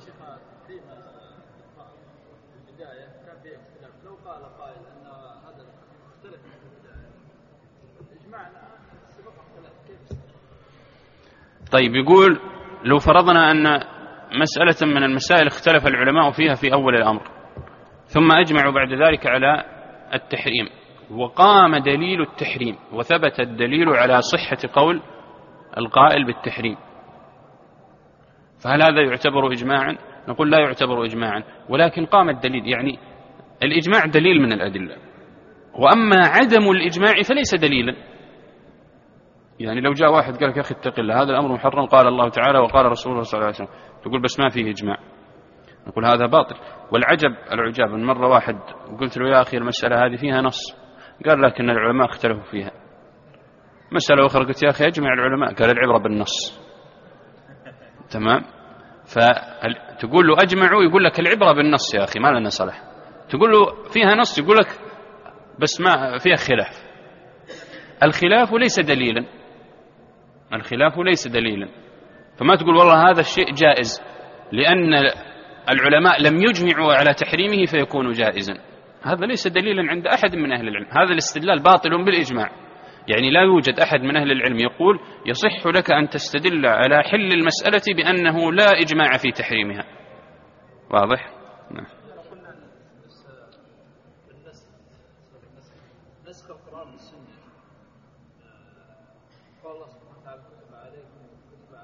طيب، يقول لو فرضنا أن مسألة من المسائل اختلف العلماء فيها في أول الأمر، ثم أجمعوا بعد ذلك على التحريم، وقام دليل التحريم وثبت الدليل على صحة قول القائل بالتحريم، فهل هذا يعتبر إجماعا؟ نقول لا يعتبر إجماعا، ولكن قام الدليل. يعني الإجماع دليل من الأدلة، وأما عدم الإجماع فليس دليلا. يعني لو جاء واحد قال لك يا أخي اتق الله هذا الأمر محرم، قال الله تعالى وقال رسول الله صلى الله عليه وسلم، تقول بس ما فيه إجماع، نقول هذا باطل. والعجب العجاب من مرة واحد وقلت له يا أخي المسألة هذه فيها نص، قال لكن العلماء اختلفوا فيها. مسألة أخرى قلت يا أخي أجمع العلماء، قال العبرة بالنص. تمام، فتقول له أجمعوا يقول لك العبرة بالنص يا أخي ما لنا صلاح، تقول له فيها نص يقول لك بس ما فيها خلاف. الخلاف ليس دليلا، الخلاف ليس دليلا، فما تقول والله هذا الشيء جائز لأن العلماء لم يجمعوا على تحريمه فيكون جائزا، هذا ليس دليلا عند أحد من أهل العلم، هذا الاستدلال باطل بالإجماع. يعني لا يوجد أحد من أهل العلم يقول يصح لك أن تستدل على حل المسألة بأنه لا إجماع في تحريمها. واضح؟ نعم. نسخ القرآن بالسنة، قال الله سبحانه وتعالى كتب عليكم كتب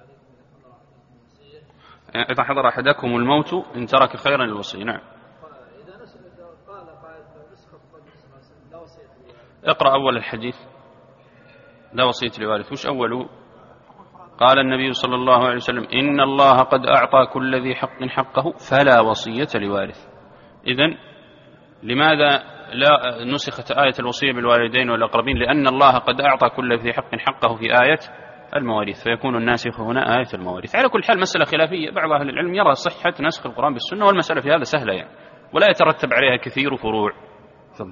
عليكم إذا حضر أحدكم الموت إن ترك خيرا الوصية. نعم. إذا قال قائل نسخ القرآن لا وصية لوارث، اقرأ أول الحديث لا وصية لوارث. وش أوله؟ قال النبي صلى الله عليه وسلم إن الله قد أعطى كل ذي حق حقه فلا وصية لوارث. إذن لماذا لا نسخت آية الوصية بالوالدين والأقربين؟ لأن الله قد أعطى كل ذي حق حقه في آية المواريث، فيكون الناسخ هنا آية المواريث. على كل حال مسألة خلافية، بعض أهل العلم يرى صحة نسخ القرآن بالسنة، والمسألة في هذا سهلة يعني ولا يترتب عليها كثير فروع. ثم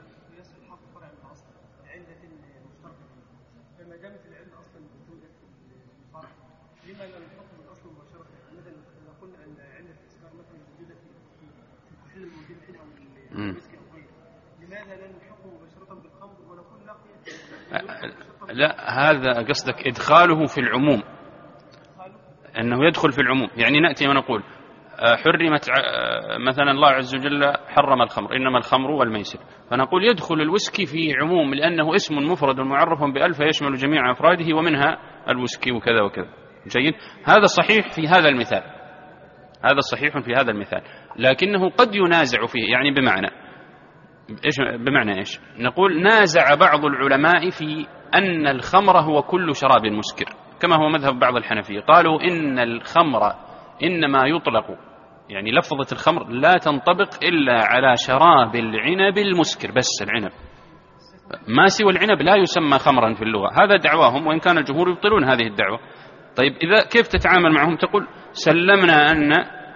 لا، هذا قصدك إدخاله في العموم، أنه يدخل في العموم. يعني نأتي ونقول حرمت مثلا الله عز وجل حرم الخمر إنما الخمر والميسر، فنقول يدخل الوسكي في عموم لأنه اسم مفرد معرف بألف يشمل جميع أفراده ومنها الوسكي وكذا وكذا. جيد، هذا صحيح في هذا المثال، هذا صحيح في هذا المثال، لكنه قد ينازع فيه. يعني بمعنى إيش؟ بمعنى إيش؟ نقول نازع بعض العلماء في أن الخمر هو كل شراب مسكر، كما هو مذهب بعض الحنفية، قالوا إن الخمر إنما يطلق، يعني لفظة الخمر لا تنطبق إلا على شراب العنب المسكر، بس العنب، ما سوى العنب لا يسمى خمرا في اللغة. هذا دعواهم، وإن كان الجمهور يبطلون هذه الدعوة. طيب إذا كيف تتعامل معهم؟ تقول سلمنا أن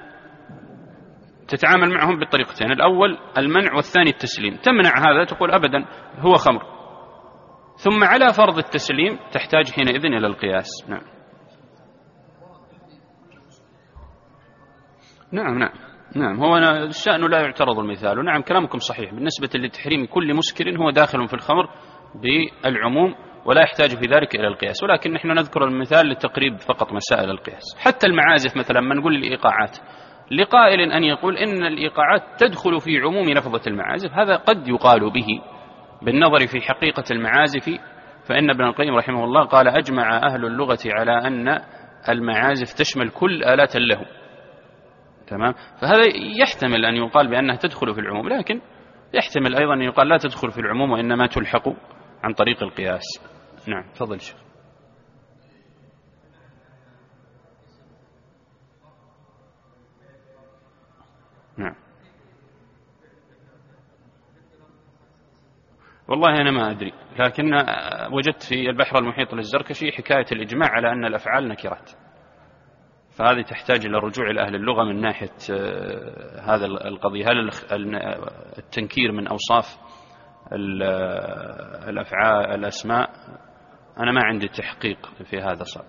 تتعامل معهم بالطريقتين، الأول المنع والثاني التسليم. تمنع هذا تقول أبدا هو خمر، ثم على فرض التسليم تحتاج حينئذ إلى القياس. نعم نعم نعم نعم هو الشأن لا يعترض المثال. ونعم كلامكم صحيح بالنسبة لتحريم كل مسكر، هو داخل في الخمر بالعموم ولا يحتاج في ذلك إلى القياس، ولكن نحن نذكر المثال للتقريب فقط مسائل القياس. حتى المعازف مثلا ما نقول الإيقاعات، لقائل أن يقول إن الإيقاعات تدخل في عموم لفظة المعازف، هذا قد يقال به بالنظر في حقيقة المعازف، فإن ابن القيم رحمه الله قال أجمع أهل اللغة على أن المعازف تشمل كل آلات اللهو. تمام، فهذا يحتمل أن يقال بأنها تدخل في العموم، لكن يحتمل أيضا أن يقال لا تدخل في العموم وإنما تلحق عن طريق القياس. نعم تفضل شيخ. نعم والله أنا ما أدري، لكن وجدت في البحر المحيط للزركشي حكاية الإجماع على أن الأفعال نكرات، فهذه تحتاج إلى الرجوع إلى أهل اللغة من ناحية هذا القضية. هل التنكير من أوصاف الأفعال الأسماء؟ أنا ما عندي تحقيق في هذا صار.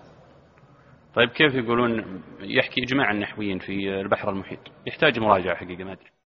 طيب كيف يقولون يحكي إجماع النحويين في البحر المحيط؟ يحتاج مراجعة حقيقة، ما أدري.